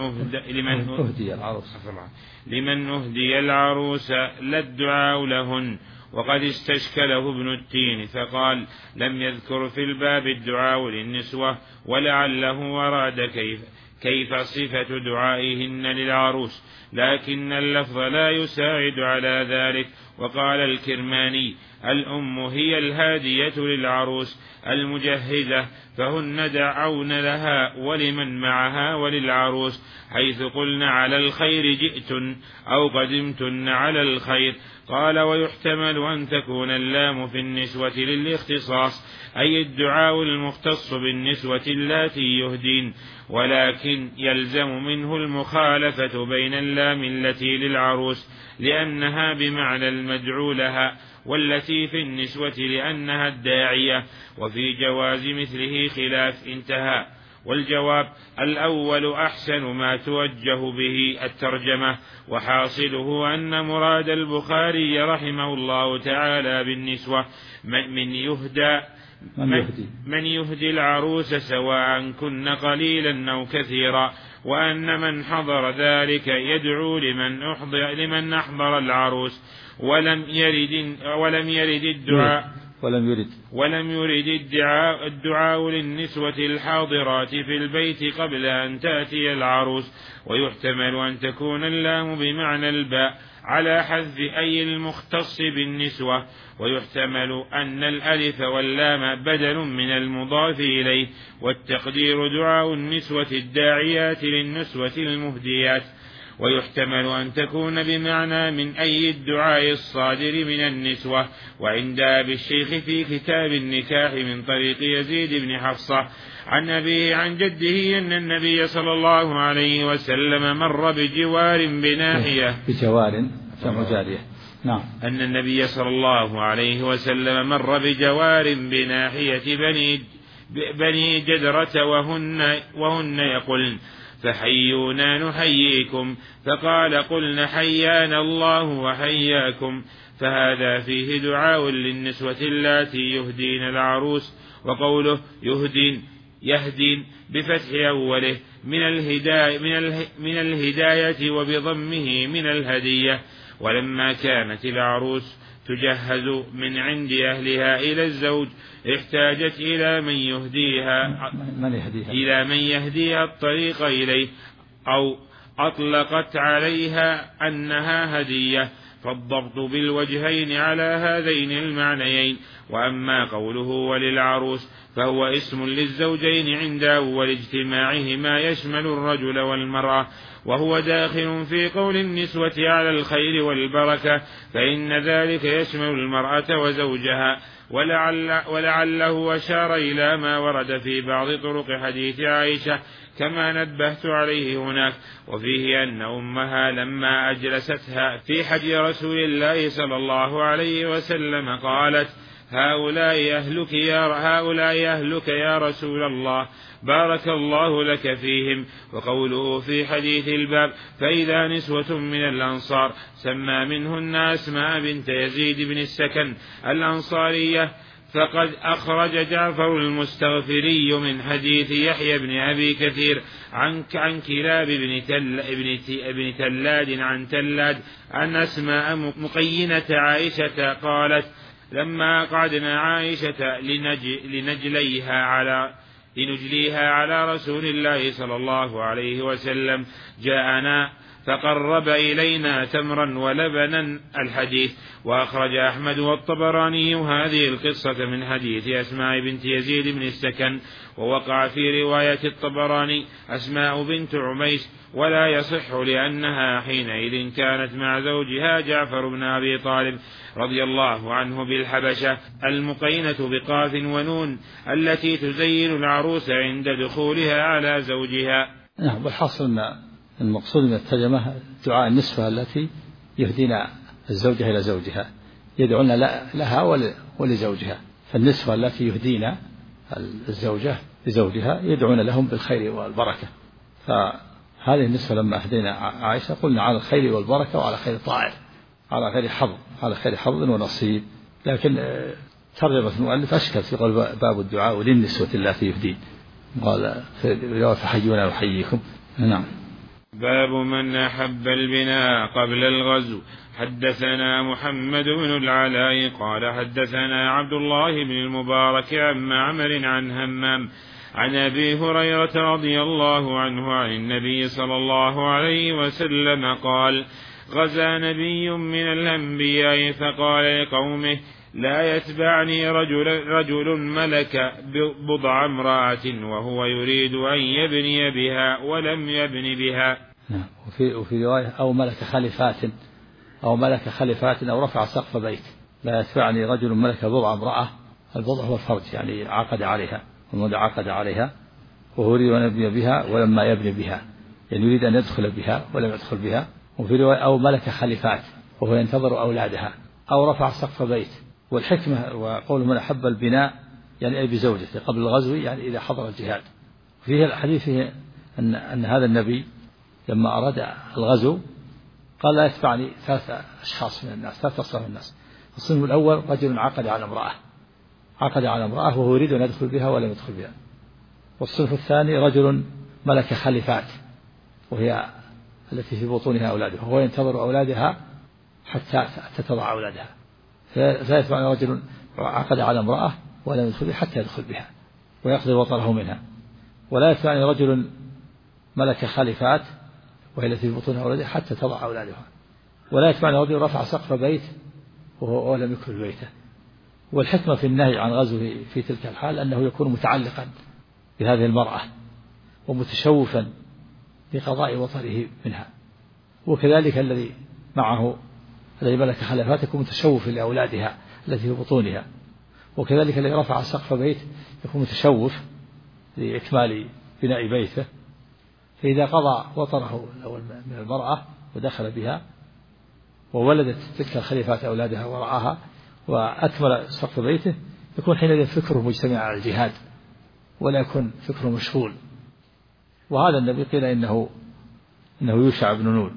لمن أهدي العروس لا الدعاء لهن. وقد استشكله ابن التين فقال: لم يذكر في الباب الدعاء للنسوة، ولعله أراد كيف صفة دعائهن للعروس، لكن اللفظ لا يساعد على ذلك. وقال الكرماني: الأم هي الهادية للعروس المجهزة، فهن دعون لها ولمن معها وللعروس، حيث قلن على الخير جئتن أو قدمتن على الخير. قال: ويحتمل أن تكون اللام في النسوة للاختصاص، أي الدعاء المختص بالنسوة اللاتي يهدين، ولكن يلزم منه المخالفة بين اللام التي للعروس لأنها بمعنى المدعو لها، والتي في النسوة لأنها الداعية، وفي جواز مثله خلاف. انتهى. والجواب: الأول أحسن ما توجه به الترجمة، وحاصله أن مراد البخاري رحمه الله تعالى بالنسوة من يهدي العروس سواء كن قليلا أو كثيرا، وأن من حضر ذلك يدعو لمن أحضر العروس، ولم يرد الدعاء للنسوة الحاضرات في البيت قبل أن تأتي العروس. ويحتمل أن تكون اللام بمعنى الباء على حذف أي المختص بالنسوة، ويحتمل أن الألف واللام بدل من المضاف إليه، والتقدير دعاء النسوة الداعيات للنسوة المهديات. ويحتمل أن تكون بمعنى من أي الدعاء الصادر من النسوة. وعند أبي الشيخ في كتاب النكاح من طريق يزيد بن حفصة عن أبيه عن جده أن النبي صلى الله عليه وسلم مر بجوار بناحية أن النبي صلى الله عليه وسلم مر بجوار بناحية بني جدرة وهن يقولن: فحيونا نحييكم، فقال: قلن حيانا الله وحياكم. فهذا فيه دعاء للنسوة اللاتي يهدين العروس. وقوله يهدين بفتح أوله من الهداية وبضمه من الهدية. ولما كانت العروس تجهز من عند أهلها إلى الزوج احتاجت إلى من يهديها الطريق إليه، أو أطلقت عليها أنها هدية، فالضبط بالوجهين على هذين المعنيين. وأما قوله وللعروس فهو اسم للزوجين عند أول اجتماعهما يشمل الرجل والمرأة، وهو داخل في قول النسوة على الخير والبركة، فإن ذلك يشمل المرأة وزوجها. ولعله أشار إلى ما ورد في بعض طرق حديث عائشة كما نبهت عليه هناك، وفيه أن أمها لما أجلستها في حجر رسول الله صلى الله عليه وسلم قالت: هؤلاء أهلك يا رسول الله، بارك الله لك فيهم. وقوله في حديث الباب: فإذا نسوة من الأنصار، سمى منهن أسماء بنت يزيد بن السكن الأنصارية. فقد أخرج جعفر المستغفري من حديث يحيى بن أبي كثير عن كلاب بن تلاد عن تلاد أن أسماء مقينة عائشة قالت: لما قعدنا عائشة لنجليها على رسول الله صلى الله عليه وسلم جاءنا فقرب إلينا تمرا ولبنا. الحديث. وأخرج أحمد والطبراني هذه القصة من حديث أسماء بنت يزيد بن السكن، ووقع في رواية الطبراني أسماء بنت عميس، ولا يصح لأنها حينئذ كانت مع زوجها جعفر بن أبي طالب رضي الله عنه بالحبشة، المقينة بقاف ونون التي تزين العروس عند دخولها على زوجها. نعم. والحاصل أن المقصود من الترجمة دعاء النسوة التي يهدين الزوجة إلى زوجها، يدعون لها ولزوجها. فالنسوة التي يهدين الزوجة لزوجها يدعون لهم بالخير والبركة. فهذه النسوة لما أهدينا عائشة قلنا على الخير والبركة وعلى خير طائر، على خير حظ ونصيب. لكن ترجمة المؤلف أشكل في قول باب الدعاء للنسوة التي يهدين، قال فحيونا نحييكم. نعم. باب من أحب البناء قبل الغزو. حدثنا محمد بن العلاء قال حدثنا عبد الله بن المبارك عن معمر عن همام عن أبي هريرة رضي الله عنه عن النبي صلى الله عليه وسلم قال: غزا نبي من الأنبياء فقال لقومه لا يتبعني رجل ملك بضع امرأة وهو يريد أن يبني بها ولم يبن بها. وفي رواية أو ملك خلفات أو رفع سقف بيت. لا يتبعني رجل ملك بضع امرأة، البضع هو الفرج يعني عقد عليها وهو يريد أن يبني بها ولما يبني بها، يعني يريد أن يدخل بها ولم يدخل بها. وفي رواية أو ملك خلفات وهو ينتظر أولادها، أو رفع سقف بيت. والحكمة وقول من أحب البناء يعني أي بزوجته قبل الغزو، يعني إذا حضر الجهاد. فيه الحديث فيه أن هذا النبي لما أراد الغزو قال لا يتبعني ثلاث أصناف من الناس. الصنف الأول رجل عقد على امرأة وهو يريد أن يدخل بها ولم يدخل بها. والصنف الثاني رجل ملك خلفات وهي التي في بطونها أولادها وهو ينتظر أولادها حتى تضع أولادها. فلا يتبعني رجل عقد على امرأة ولم يدخل بها حتى يدخل بها ويقضي وطره منها. ولا يتبعني رجل ملك خلفات وهي التي في بطونها أولادها حتى تضع أولادها. ولا يتبعني رجل رفع سقف بيت وهو لم يكمل بيته. والحكمة في النهي عن غزوه في تلك الحال أنه يكون متعلقا بهذه المرأة ومتشوفا لقضاء وطره منها. وكذلك الذي معه الذي ملك خلفات يكون متشوف لأولادها التي في بطونها. وكذلك الذي رفع سقف بيت يكون متشوف لإكمال بناء بيته. فإذا قضى وطره الأول من المرأة ودخل بها وولدت تلك الخليفات أولادها ورعاها وأكمل سقف بيته، يكون حينئذ فكره مجتمع على الجهاد ولا يكون فكره مشغول. وهذا النبي قيل إنه يوشع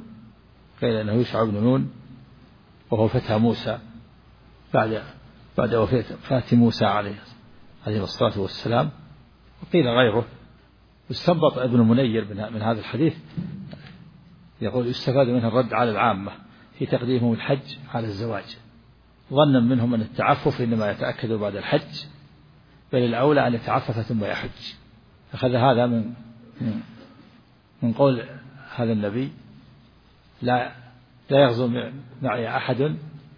بن نون وهو فتى موسى بعد وفاة موسى عليه الصلاة والسلام. وقيل غيره. استنبط ابن منير من هذا الحديث يقول يستفاد منه الرد على العامة في تقديمهم الحج على الزواج، ظنا منهم أن التعفف إنما يتأكد بعد الحج، بل الأولى أن يتعفف ثم يحج. أخذ هذا من قول هذا النبي لا يغزو معي أحد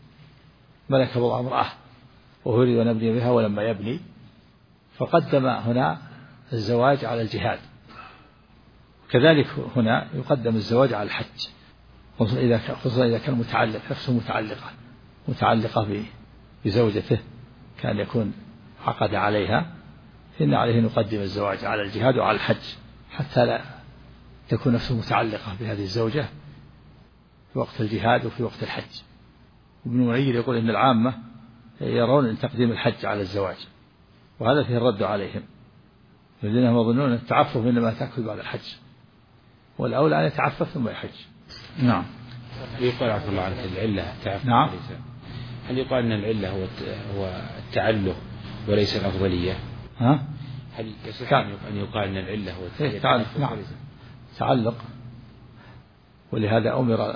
ملك بضع امرأة وهو يريد أن يبني بها ولما يبني، فقدم هنا الزواج على الجهاد. كذلك هنا يقدم الزواج على الحج، خصوصا إذا كان نفسه متعلقة بزوجته كان يكون عقد عليها، فإن عليه أن يقدم الزواج على الجهاد وعلى الحج حتى لا تكون نفسه متعلقة بهذه الزوجة في وقت الجهاد وفي وقت الحج. ابن منير يقول إن العامة يرون أن تقديم الحج على الزواج، وهذا فيه الرد عليهم الذين يظنون أن التعفف إنما تأكل بعد الحج، والأولى أن يتعفف ثم يحج. نعم. يقال عفوا الله عنك العلة التعفف. نعم. هل يقال أن العلة هو التعلق وليس الأفضلية؟ هل يصح أن يقال أن العلة هو التعلق؟ نعم. تعلق. ولهذا أمر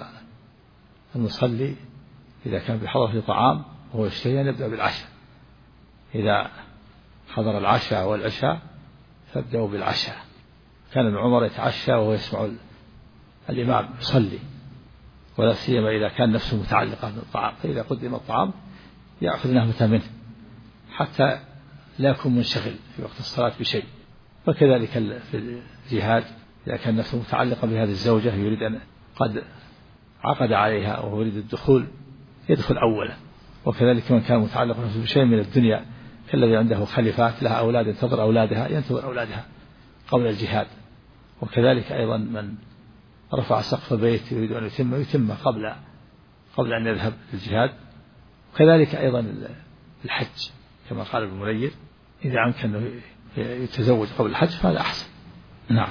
المصلي إذا كان بحضره طعام وهو يشتهي أن يبدأ بالعشاء. إذا حضر العشاء والعشاء فابدأوا بالعشاء. كان ابن عمر يتعشى وهو يسمع الإمام يصلي، ولا سيما إذا كان نفسه متعلقة بالطعام، فإذا قدم الطعام يأخذ نهمة منه حتى لا يكون منشغل في وقت الصلاة بشيء. وكذلك في الجهاد إذا كان نفسه متعلقة بهذه الزوجة يريد أن قد عقد عليها وهو يريد الدخول يدخل أولا. وكذلك من كان متعلق نفسه بشيء من الدنيا كالذي عنده خليفات لها أولاد ينتظر أولادها قبل الجهاد. وكذلك أيضا من رفع سقف بيت يريد أن يتم قبل أن يذهب للجهاد. وكذلك أيضا الحج كما قال ابن منير إذا أمكن أنه يتزوج قبل الحج فهذا أحسن. نعم.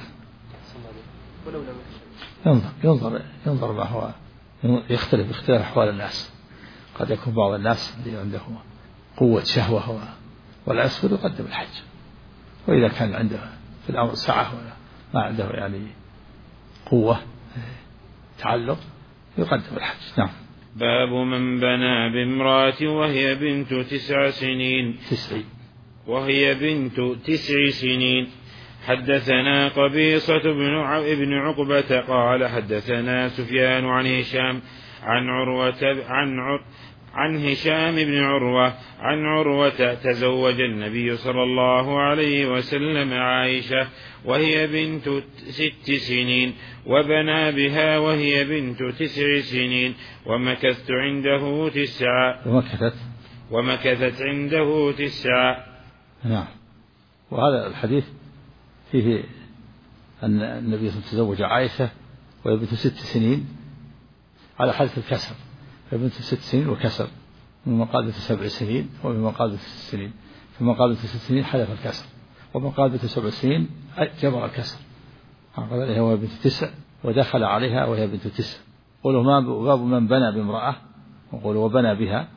ينظر ما هو يختلف باختلاف أحوال الناس. قد يكون بعض الناس اللي عنده قوة شهوة والعسر يقدم الحج، وإذا كان عنده في الأمر سعة ما عنده يعني قوة تعلق يقدم الحج. نعم. باب من بنى بامرأة وهي بنت 9 سنين. حدثنا قبيصة بن عقبة قال حدثنا سفيان عن هشام عن هشام بن عروة عن عروة تزوج النبي صلى الله عليه وسلم عائشة وهي بنت 6 سنين وبنى بها وهي بنت 9 سنين ومكثت عنده 9 ومكثت عنده 9. نعم. وهذا الحديث فيه أن النبي صلى الله عليه وسلم تزوج عائشة وهي بنت 6 سنين على حالة الكسر، فبنت 6 سنين وكسر، من مقابل 7 سنين ومن مقابل 6 سنين، في مقابل 6 سنين حدث الكسر، ومن مقابل 7 سنين جبر الكسر، قال عليها وهي بنت 9 ودخل عليها وهي بنت 9. قولوا ما باب من بنى بامرأة، وقولوا وبنى بها،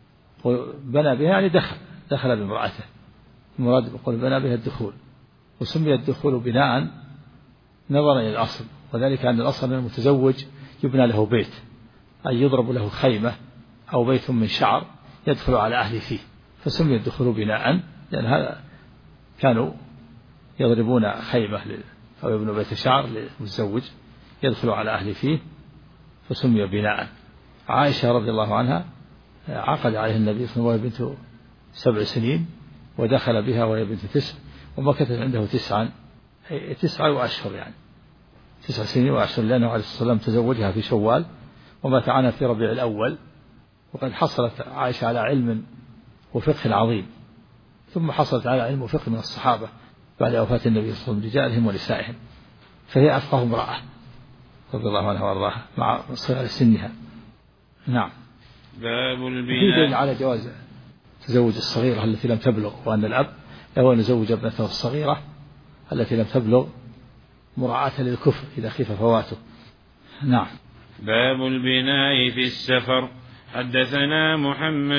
بنى بها يعني دخل بامرأته، المراد يقول بنى بها الدخول، وسمي الدخول بناء نظرا إلى الأصل، وذلك أن الأصل أن المتزوج يبنى له بيت، أي يضرب له خيمة أو بيت من شعر يدخل على أهله فيه، فسمي الدخول بناء، لأن هذا كانوا يضربون خيمة أو يبنوا بيت شعر للمتزوج يدخل على أهله فيه، فسمي بناء. عائشة رضي الله عنها عقد عليه النبي صلى الله عليه وسلم وهي بنت 7 سنين ودخل بها وهي بنت 9 ومكثت عنده 9 وأشهر، يعني 9 سنين وأشهر، لأنه عليه الصلاة والسلام تزوجها في شوال ومات عنها في ربيع الأول، وقد حصلت عائشة على علم وفقه عظيم، ثم حصلت على علم وفقه من الصحابة بعد وفاة النبي صلى الله عليه وسلم رجالهم ونسائهم، فهي أفقه امرأة رضي الله عنها وارضاها مع صغر سنها. نعم. باب البناء. على جواز تزوج الصغيرة التي لم تبلغ، وأن الأب له أن يزوج ابنته الصغيرة التي لم تبلغ مراعاة للكفر إذا خيف فواته. نعم. باب البناء في السفر. حدثنا محمد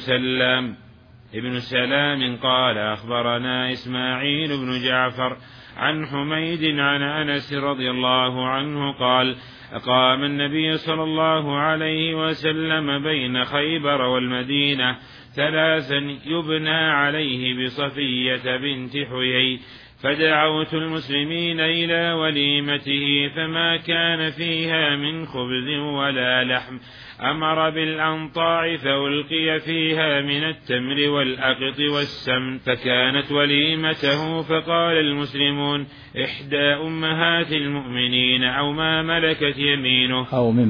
بن سلام قال أخبرنا إسماعيل بن جعفر عن حميد عن أنس رضي الله عنه قال أقام النبي صلى الله عليه وسلم بين خيبر والمدينة 3 يبنى عليه بصفية بنت حيي، فدعوت المسلمين إلى وليمته فما كان فيها من خبز ولا لحم، أمر بالأنطاع فألقي فيها من التمر والأقط والسمن، فكانت وليمته. فقال المسلمون إحدى أمهات المؤمنين أو ما ملكت يمينه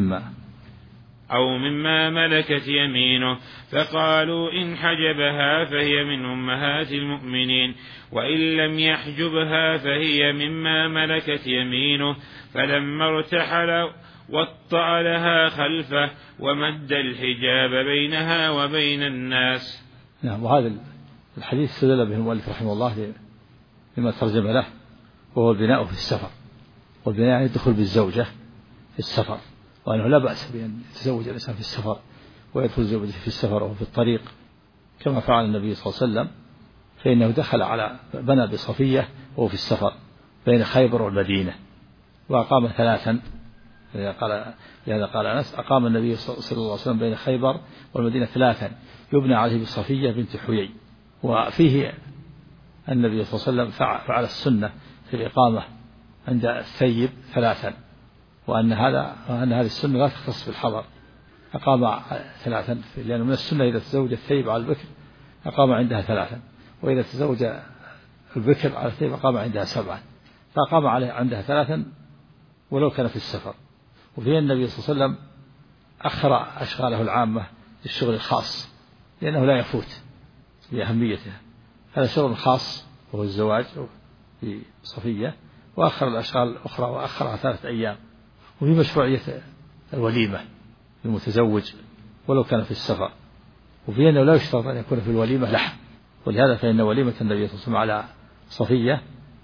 أو مما ملكت يمينه، فقالوا إن حجبها فهي من أمهات المؤمنين، وإن لم يحجبها فهي مما ملكت يمينه. فلما ارتحل وطأ لها خلفه ومد الحجاب بينها وبين الناس. نعم. وهذا الحديث استدل به المؤلف رحمه الله لما ترجم له، وهو البناء في السفر، والبناء يعني الدخول بالزوجة في السفر، وأنه لا بأس بأن يتزوج الإنسان في السفر ويدخل زوجته في السفر أو في الطريق، كما فعل النبي صلى الله عليه وسلم، فإنه دخل على بنى بصفية وهو في السفر بين خيبر والمدينة، وأقام 3. لهذا قال أنس أقام النبي صلى الله عليه وسلم بين خيبر والمدينة 3 يبنى عليه بصفية بنت حيي. وفيه النبي صلى الله عليه وسلم فعل السنة في الإقامة عند الثيب 3، وأن هذه السنة لا تختص بالحضر، أقام 3، لأن من السنة إذا تزوج الثيب على البكر أقام عندها 3، وإذا تزوج البكر على الثيب أقام عندها 7، فأقام عندها 3 ولو كان في السفر. وفيه النبي صلى الله عليه وسلم أخر أشغاله العامة للشغل الخاص، لأنه لا يفوت بأهميته، هذا شغل خاص وهو الزواج في صفية، وأخر الأشغال الأخرى وأخرها 3 أيام. وفي مشروعية الوليمة للمتزوج ولو كان في السفر، وفي أنه لا يشترط أن يكون في الوليمة لحم، ولهذا فإن وليمة النبي صلى الله عليه وسلم على صفية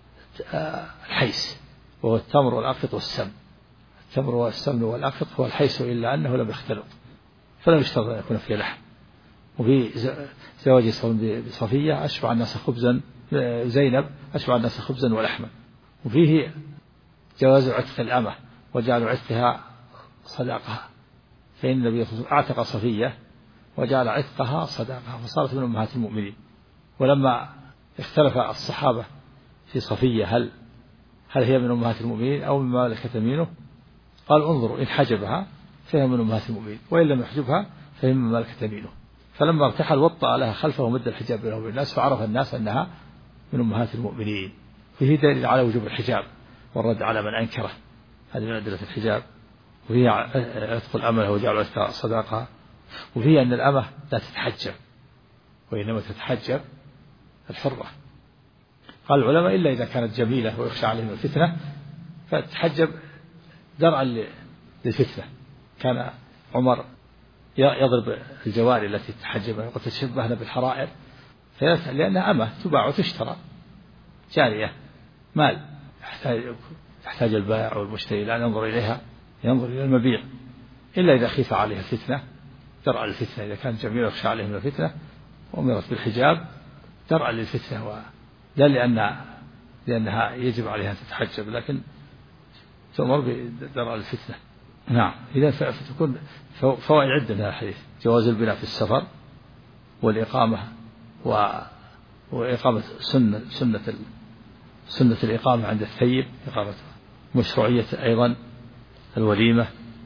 الحيس، وهو التمر والأقط والسمن. التمر والسمن والأقط هو الحيس، إلا أنه لم يختلط، فلا يشترط أن يكون فيه لحم. وفي زواج بصفية أشبع الناس خبزا، زينب أشبع الناس خبزا ولحما. وفيه جواز عتق الأمة وجعل عتقها صداقها، فإن النبي صلى الله عليه وسلم أعتق صفية وجعل عتقها صداقها، فصارت من أمهات المؤمنين. ولما اختلف الصحابة في صفية هل هي من أمهات المؤمنين أو مما ملكت يمينه؟ قال انظروا إن حجبها فهي من أمهات المؤمنين وإن لم يحجبها فهي مما ملكت يمينه. فلما ارتحل وطأ لها خلفه ومد الحجاب بينه وبين الناس فعرف الناس أنها من أمهات المؤمنين. فيه دليل على وجوب الحجاب والرد على من أنكره، هذه من أدلة الحجاب. وهي عتق الأمة وجعل عتق صداقها. وهي أن الأمة لا تتحجب وإنما تتحجب الحرة. قال العلماء إلا إذا كانت جميلة ويخشى عليهم الفتنة فتحجب درعا للفتنة. كان عمر يضرب الجواري التي تتحجبن وتتشبهن بالحرائر لأنها أمة تباع وتشترى، جارية مال يحتاج البائع والمشتري لا ينظر إليها، ينظر إلى المبيع. إلا إذا خيف عليها الفتنة درعا للفتنة، إذا كانت جميلة ويخشى عليهم الفتنة وأمرت بالحجاب درعا للفتنة، لا لأنها يجب عليها أن تتحجب لكن تؤمر بدرء الفتنة. نعم. إذا فتكون فوائد عدة من الحديث: جواز البناء في السفر، والإقامة وإقامة سنة الإقامة عند الثيب، إقامة مشروعية أيضا الوليمة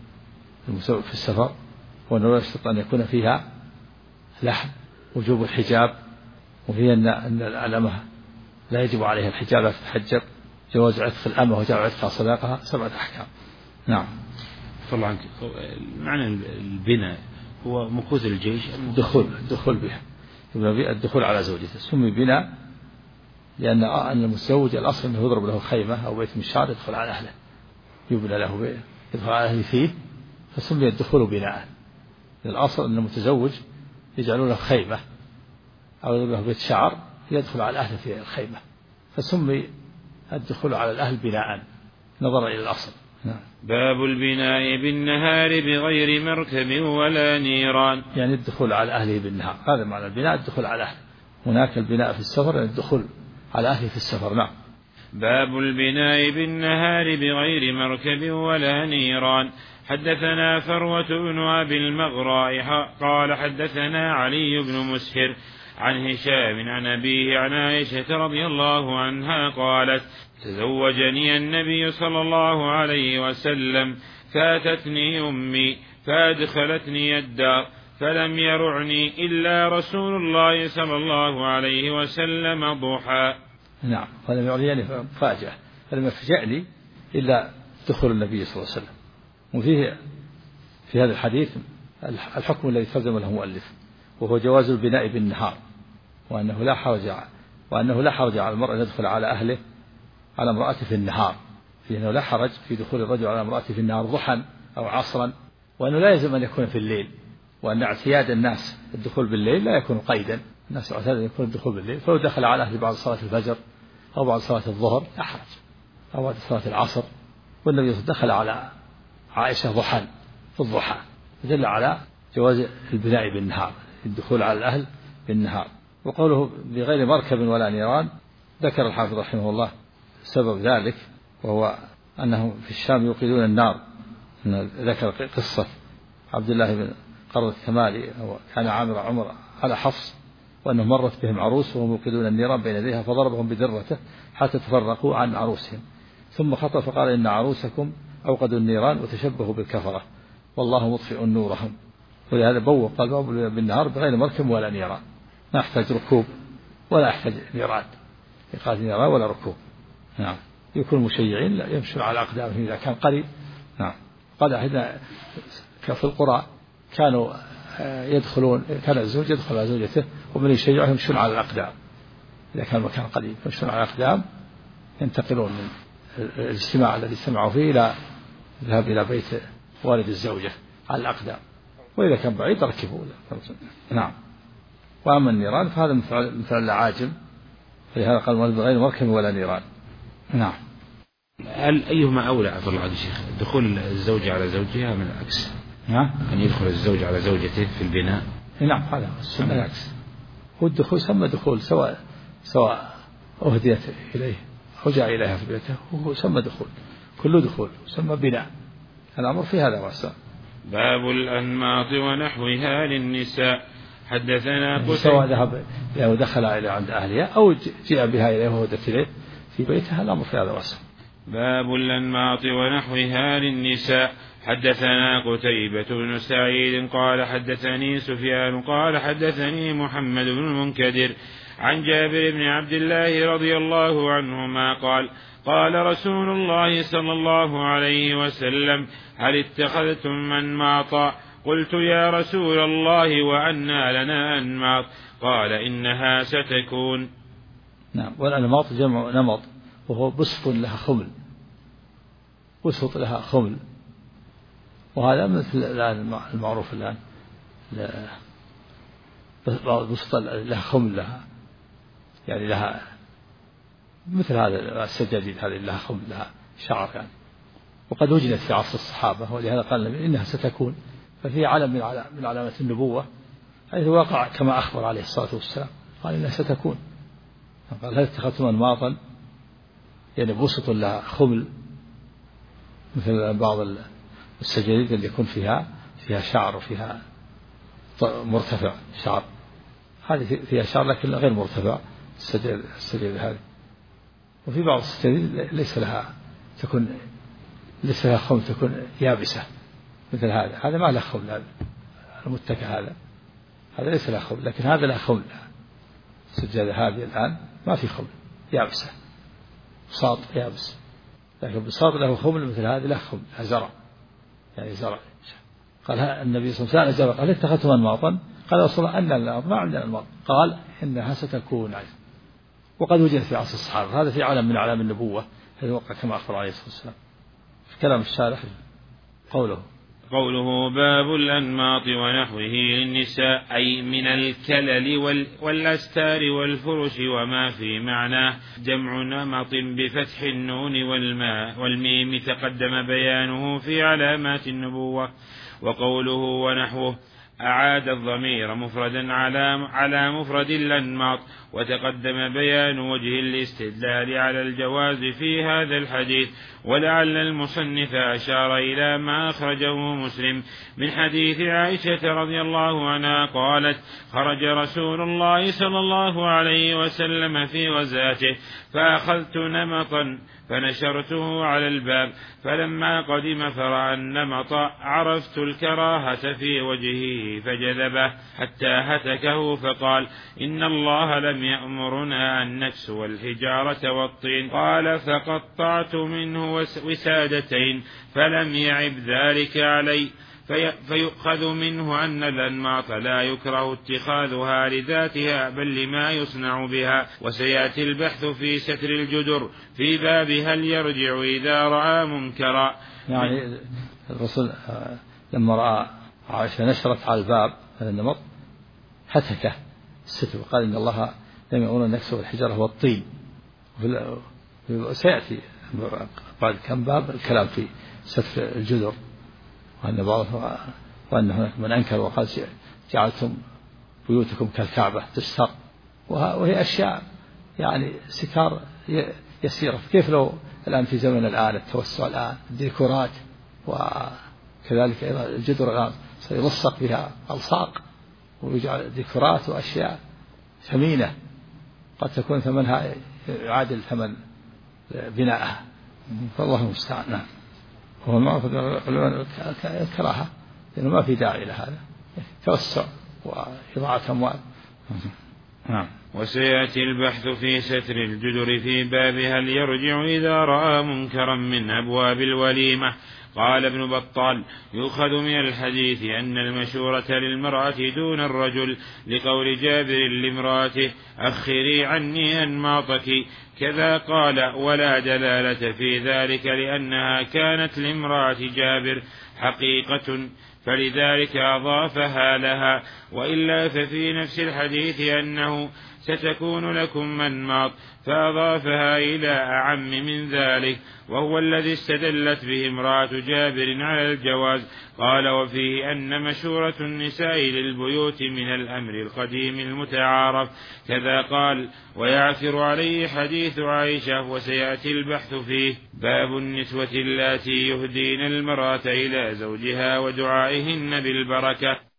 في السفر، وأنه لا يشترط أن يكون فيها لحم، وجوب الحجاب، وهي أن الأمة لا يجب عليها الحجاب لا تتحجب، جواز عتق الأمة وجعل عتقها صداقها، 7 أحكام. نعم. طبعا معنى البناء هو مكوث الجيش، الدخول بها، الدخول على زوجته سمي بناء لأن المتزوج الأصل أنه يضرب له خيمة أو بيت من شعر يدخل على أهله، يبنى له بيت يدخل على أهله فيه، فسمي الدخول بناء. الأصل أن المتزوج يجعلون له خيمة أو يضرب له بيت شعر يدخل على أهله في الخيمة، فسمي الدخول على الأهل بناء نظرا إلى الأصل. باب البناء بالنهار بغير مركب ولا نيران، يعني الدخول على أهله بالنهار، هذا معنى البناء، الدخول على أهله. هناك البناء في السفر، يعني الدخول على أهله في السفر. نعم. باب البناء بالنهار بغير مركب ولا نيران. حدثنا فروة بن أبي المغراء قال حدثنا علي بن مسهر عن هشام عن أبيه عن عائشة رضي الله عنها قالت: تزوجني النبي صلى الله عليه وسلم فاتتني أمي فأدخلتني الدار فلم يرعني إلا رسول الله صلى الله عليه وسلم ضحى. نعم. فلم يرعني فاجأة، فلم يفجأني إلا دخول النبي صلى الله عليه وسلم. وفيه في هذا الحديث الحكم الذي ترجم له المؤلف، وهو جواز البناء بالنهار، وأنه لا حرج على المرء أن يدخل على أهله على امرأته في النهار، لأنه لا حرج في دخول الرجل على امرأته في النهار ضحى أو عصرا، وأنه لا يلزم أن يكون في الليل، وأن اعتياد الناس الدخول بالليل لا يكون قيدا، الناس اعتاد أن يكون الدخول بالليل، فلو دخل على أهله بعد صلاة الفجر أو بعد صلاة الظهر لا حرج، أو بعد صلاة العصر. والنبي دخل على عائشة ضحى في الضحى، دل على جواز البناء بالنهار، الدخول على الأهل بالنهار. وقوله بغير مركب ولا نيران، ذكر الحافظ رحمه الله سبب ذلك، وهو أنه في الشام يوقدون النار. ذكر قصة عبد الله بن قرة الثمالي، كان عامر عمر على حفص، وأنه مرت بهم عروس وهم يوقدون النيران بين يديها فضربهم بدرته حتى تفرقوا عن عروسهم، ثم خطب فقال: إن عروسكم أوقدوا النيران وتشبهوا بالكفرة والله مطفئ نورهم. ولهذا بوق قال: باب بالنهار بغير مركب ولا نيران، ما يحتاج ركوب ولا يحتاج نيران، إيقاد نيران ولا ركوب. نعم. يكون المشيعين لا يمشون على أقدامهم إذا كان قريب. نعم. قال هنا في القرى كانوا يدخلون، كان الزوج يدخل على زوجته ومن يشيعهم يمشون على الأقدام، إذا كان المكان قريب يمشون على الأقدام، ينتقلون من الاجتماع الذي اجتمعوا فيه إلى الذهاب إلى بيت والد الزوجة على الأقدام، وإذا كان بعيد ركبوا. نعم. وأما النيران فهذا مثل العاجم، فلهذا قال: بغير مركب ولا نيران. نعم. أيهما أولى عفوا الله يا شيخ، دخول الزوجة على زوجها من العكس؟ نعم. أن يدخل الزوج على زوجته في البناء. نعم، هذا السنة العكس. والدخول سمى دخول سواء أهديت إليه أو جاء إليها في بيته، وهو سمى دخول، كل دخول سمى بناء، الأمر في هذا واسع. باب الأنماط ونحوها للنساء. حدثنا سواء ذهب ودخل إلى عند أهلها أو جاء بها إليه وهدت إليه، في بيتها الأمر في هذا واسع. باب الأنماط ونحوها للنساء. حدثنا قتيبة بن سعيد قال حدثني سفيان قال حدثني محمد بن المنكدر عن جابر بن عبد الله رضي الله عنهما قال قال رسول الله صلى الله عليه وسلم هل اتخذتم منماطا؟ قلت يا رسول الله وأنى لنا أنماط؟ قال إنها ستكون. نعم. والأنماط جمع نمط وهو بسط لها خمل، بسط لها خمل، وهذا مثل الآن المعروف الآن بسط لها خمل لها، يعني لها مثل هذا السجاجيد هذه لها خمل لها شعر يعني. وقد وجدت في عصر الصحابة، ولهذا قال النبي إنها ستكون، ففي علم من علامة النبوة حيث وقع كما أخبر عليه الصلاة والسلام قال إنها ستكون. قال هل اتخذتم أنماطا؟ يعني بسط لها خمل مثل بعض السجاجيد اللي يكون فيها شعر وفيها مرتفع شعر، هذه فيها شعر لكن غير مرتفع السجاجيد هذه. وفي بعض السجاجيد ليس لها خمل، تكون يابسة مثل هذا ما له خمل، هذا المتكى هذا ليس له خمل، لكن هذا له خمل. السجادة هذه الآن ما في خمل، يابسة، بساط يابس، لكن بساط له خمل مثل هذه له خمل، لها زرع يعني زرع. قال النبي صلى الله عليه وسلم قال اتخذتم أنماطا؟ قال رسول الله أن الأنماط ما عندنا أنماط. قال إنها ستكون عجل. وقد وجد في عصر الصحابة، هذا في علم من أعلام النبوة هذا وقع كما أخبر عليه الصلاة والسلام. في كلام الشارح قوله باب الأنماط ونحوه للنساء أي من الكلل والأستار والفرش وما في معناه، جمع نمط بفتح النون والميم تقدم بيانه في علامات النبوة. وقوله ونحوه أعاد الضمير مفردا على مفرد الأنماط، وتقدم بيان وجه الاستدلال على الجواز في هذا الحديث. ولعل المصنف أشار إلى ما أخرجه مسلم من حديث عائشة رضي الله عنها قالت خرج رسول الله صلى الله عليه وسلم في غزاته فأخذت نمطا فنشرته على الباب، فلما قدم فرأى النمط عرفت الكراهة في وجهه فجذبه حتى هتكه فقال إن الله لم يأمرنا أن نكسو الحجارة والطين. قال فقطعت منه وسادتين فلم يعب ذلك علي. فيؤخذ منه أن الأنماط لا يكره اتخاذها لذاتها بل لما يصنع بها. وسيأتي البحث في ستر الجدر في باب هل يرجع إذا رأى منكرا. يعني الرسول لما رأى عائشة نشرت على الباب هذا النمط هتكه الستر وقال إن الله لم يأمرنا أن نكسو الحجارة والطين. سيأتي بعد كم باب الكلام في ستر الجدر، وأن هناك من أنكر وقال جعلتم بيوتكم كالكعبة تستر، وهي أشياء يعني ستار يسيرة. كيف لو الآن في زمن الآن التوسع الآن الديكورات، وكذلك أيضا الجدر الآن سيلصق بها ألصاق ويجعل ديكورات وأشياء ثمينة قد تكون ثمنها يعادل ثمن بنائها، فالله المستعان. نعم. هو المعروف الكراهة لأنه ما في داعي لهذا توسع وإضاعة أموال. نعم. وسيأتي البحث في ستر الجدر في باب هل يرجع إذا رأى منكرا من أبواب الوليمة. قال ابن بطال يؤخذ من الحديث أن المشورة للمرأة دون الرجل، لقول جابر لامرأته أخري عني أنماطك. كذا قال ولا دلالة في ذلك لأنها كانت لامرأة جابر حقيقة فلذلك أضافها لها، وإلا ففي نفس الحديث أنه ستكون لكم منماط فأضافها إلى أعم من ذلك، وهو الذي استدلت به امرأة جابر على الجواز. قال وفيه أن مشورة النساء للبيوت من الأمر القديم المتعارف. كذا قال ويعثر عليه حديث عائشة وسيأتي البحث فيه. باب النسوة اللاتي يهدين المرأة إلى زوجها ودعائهن بالبركة.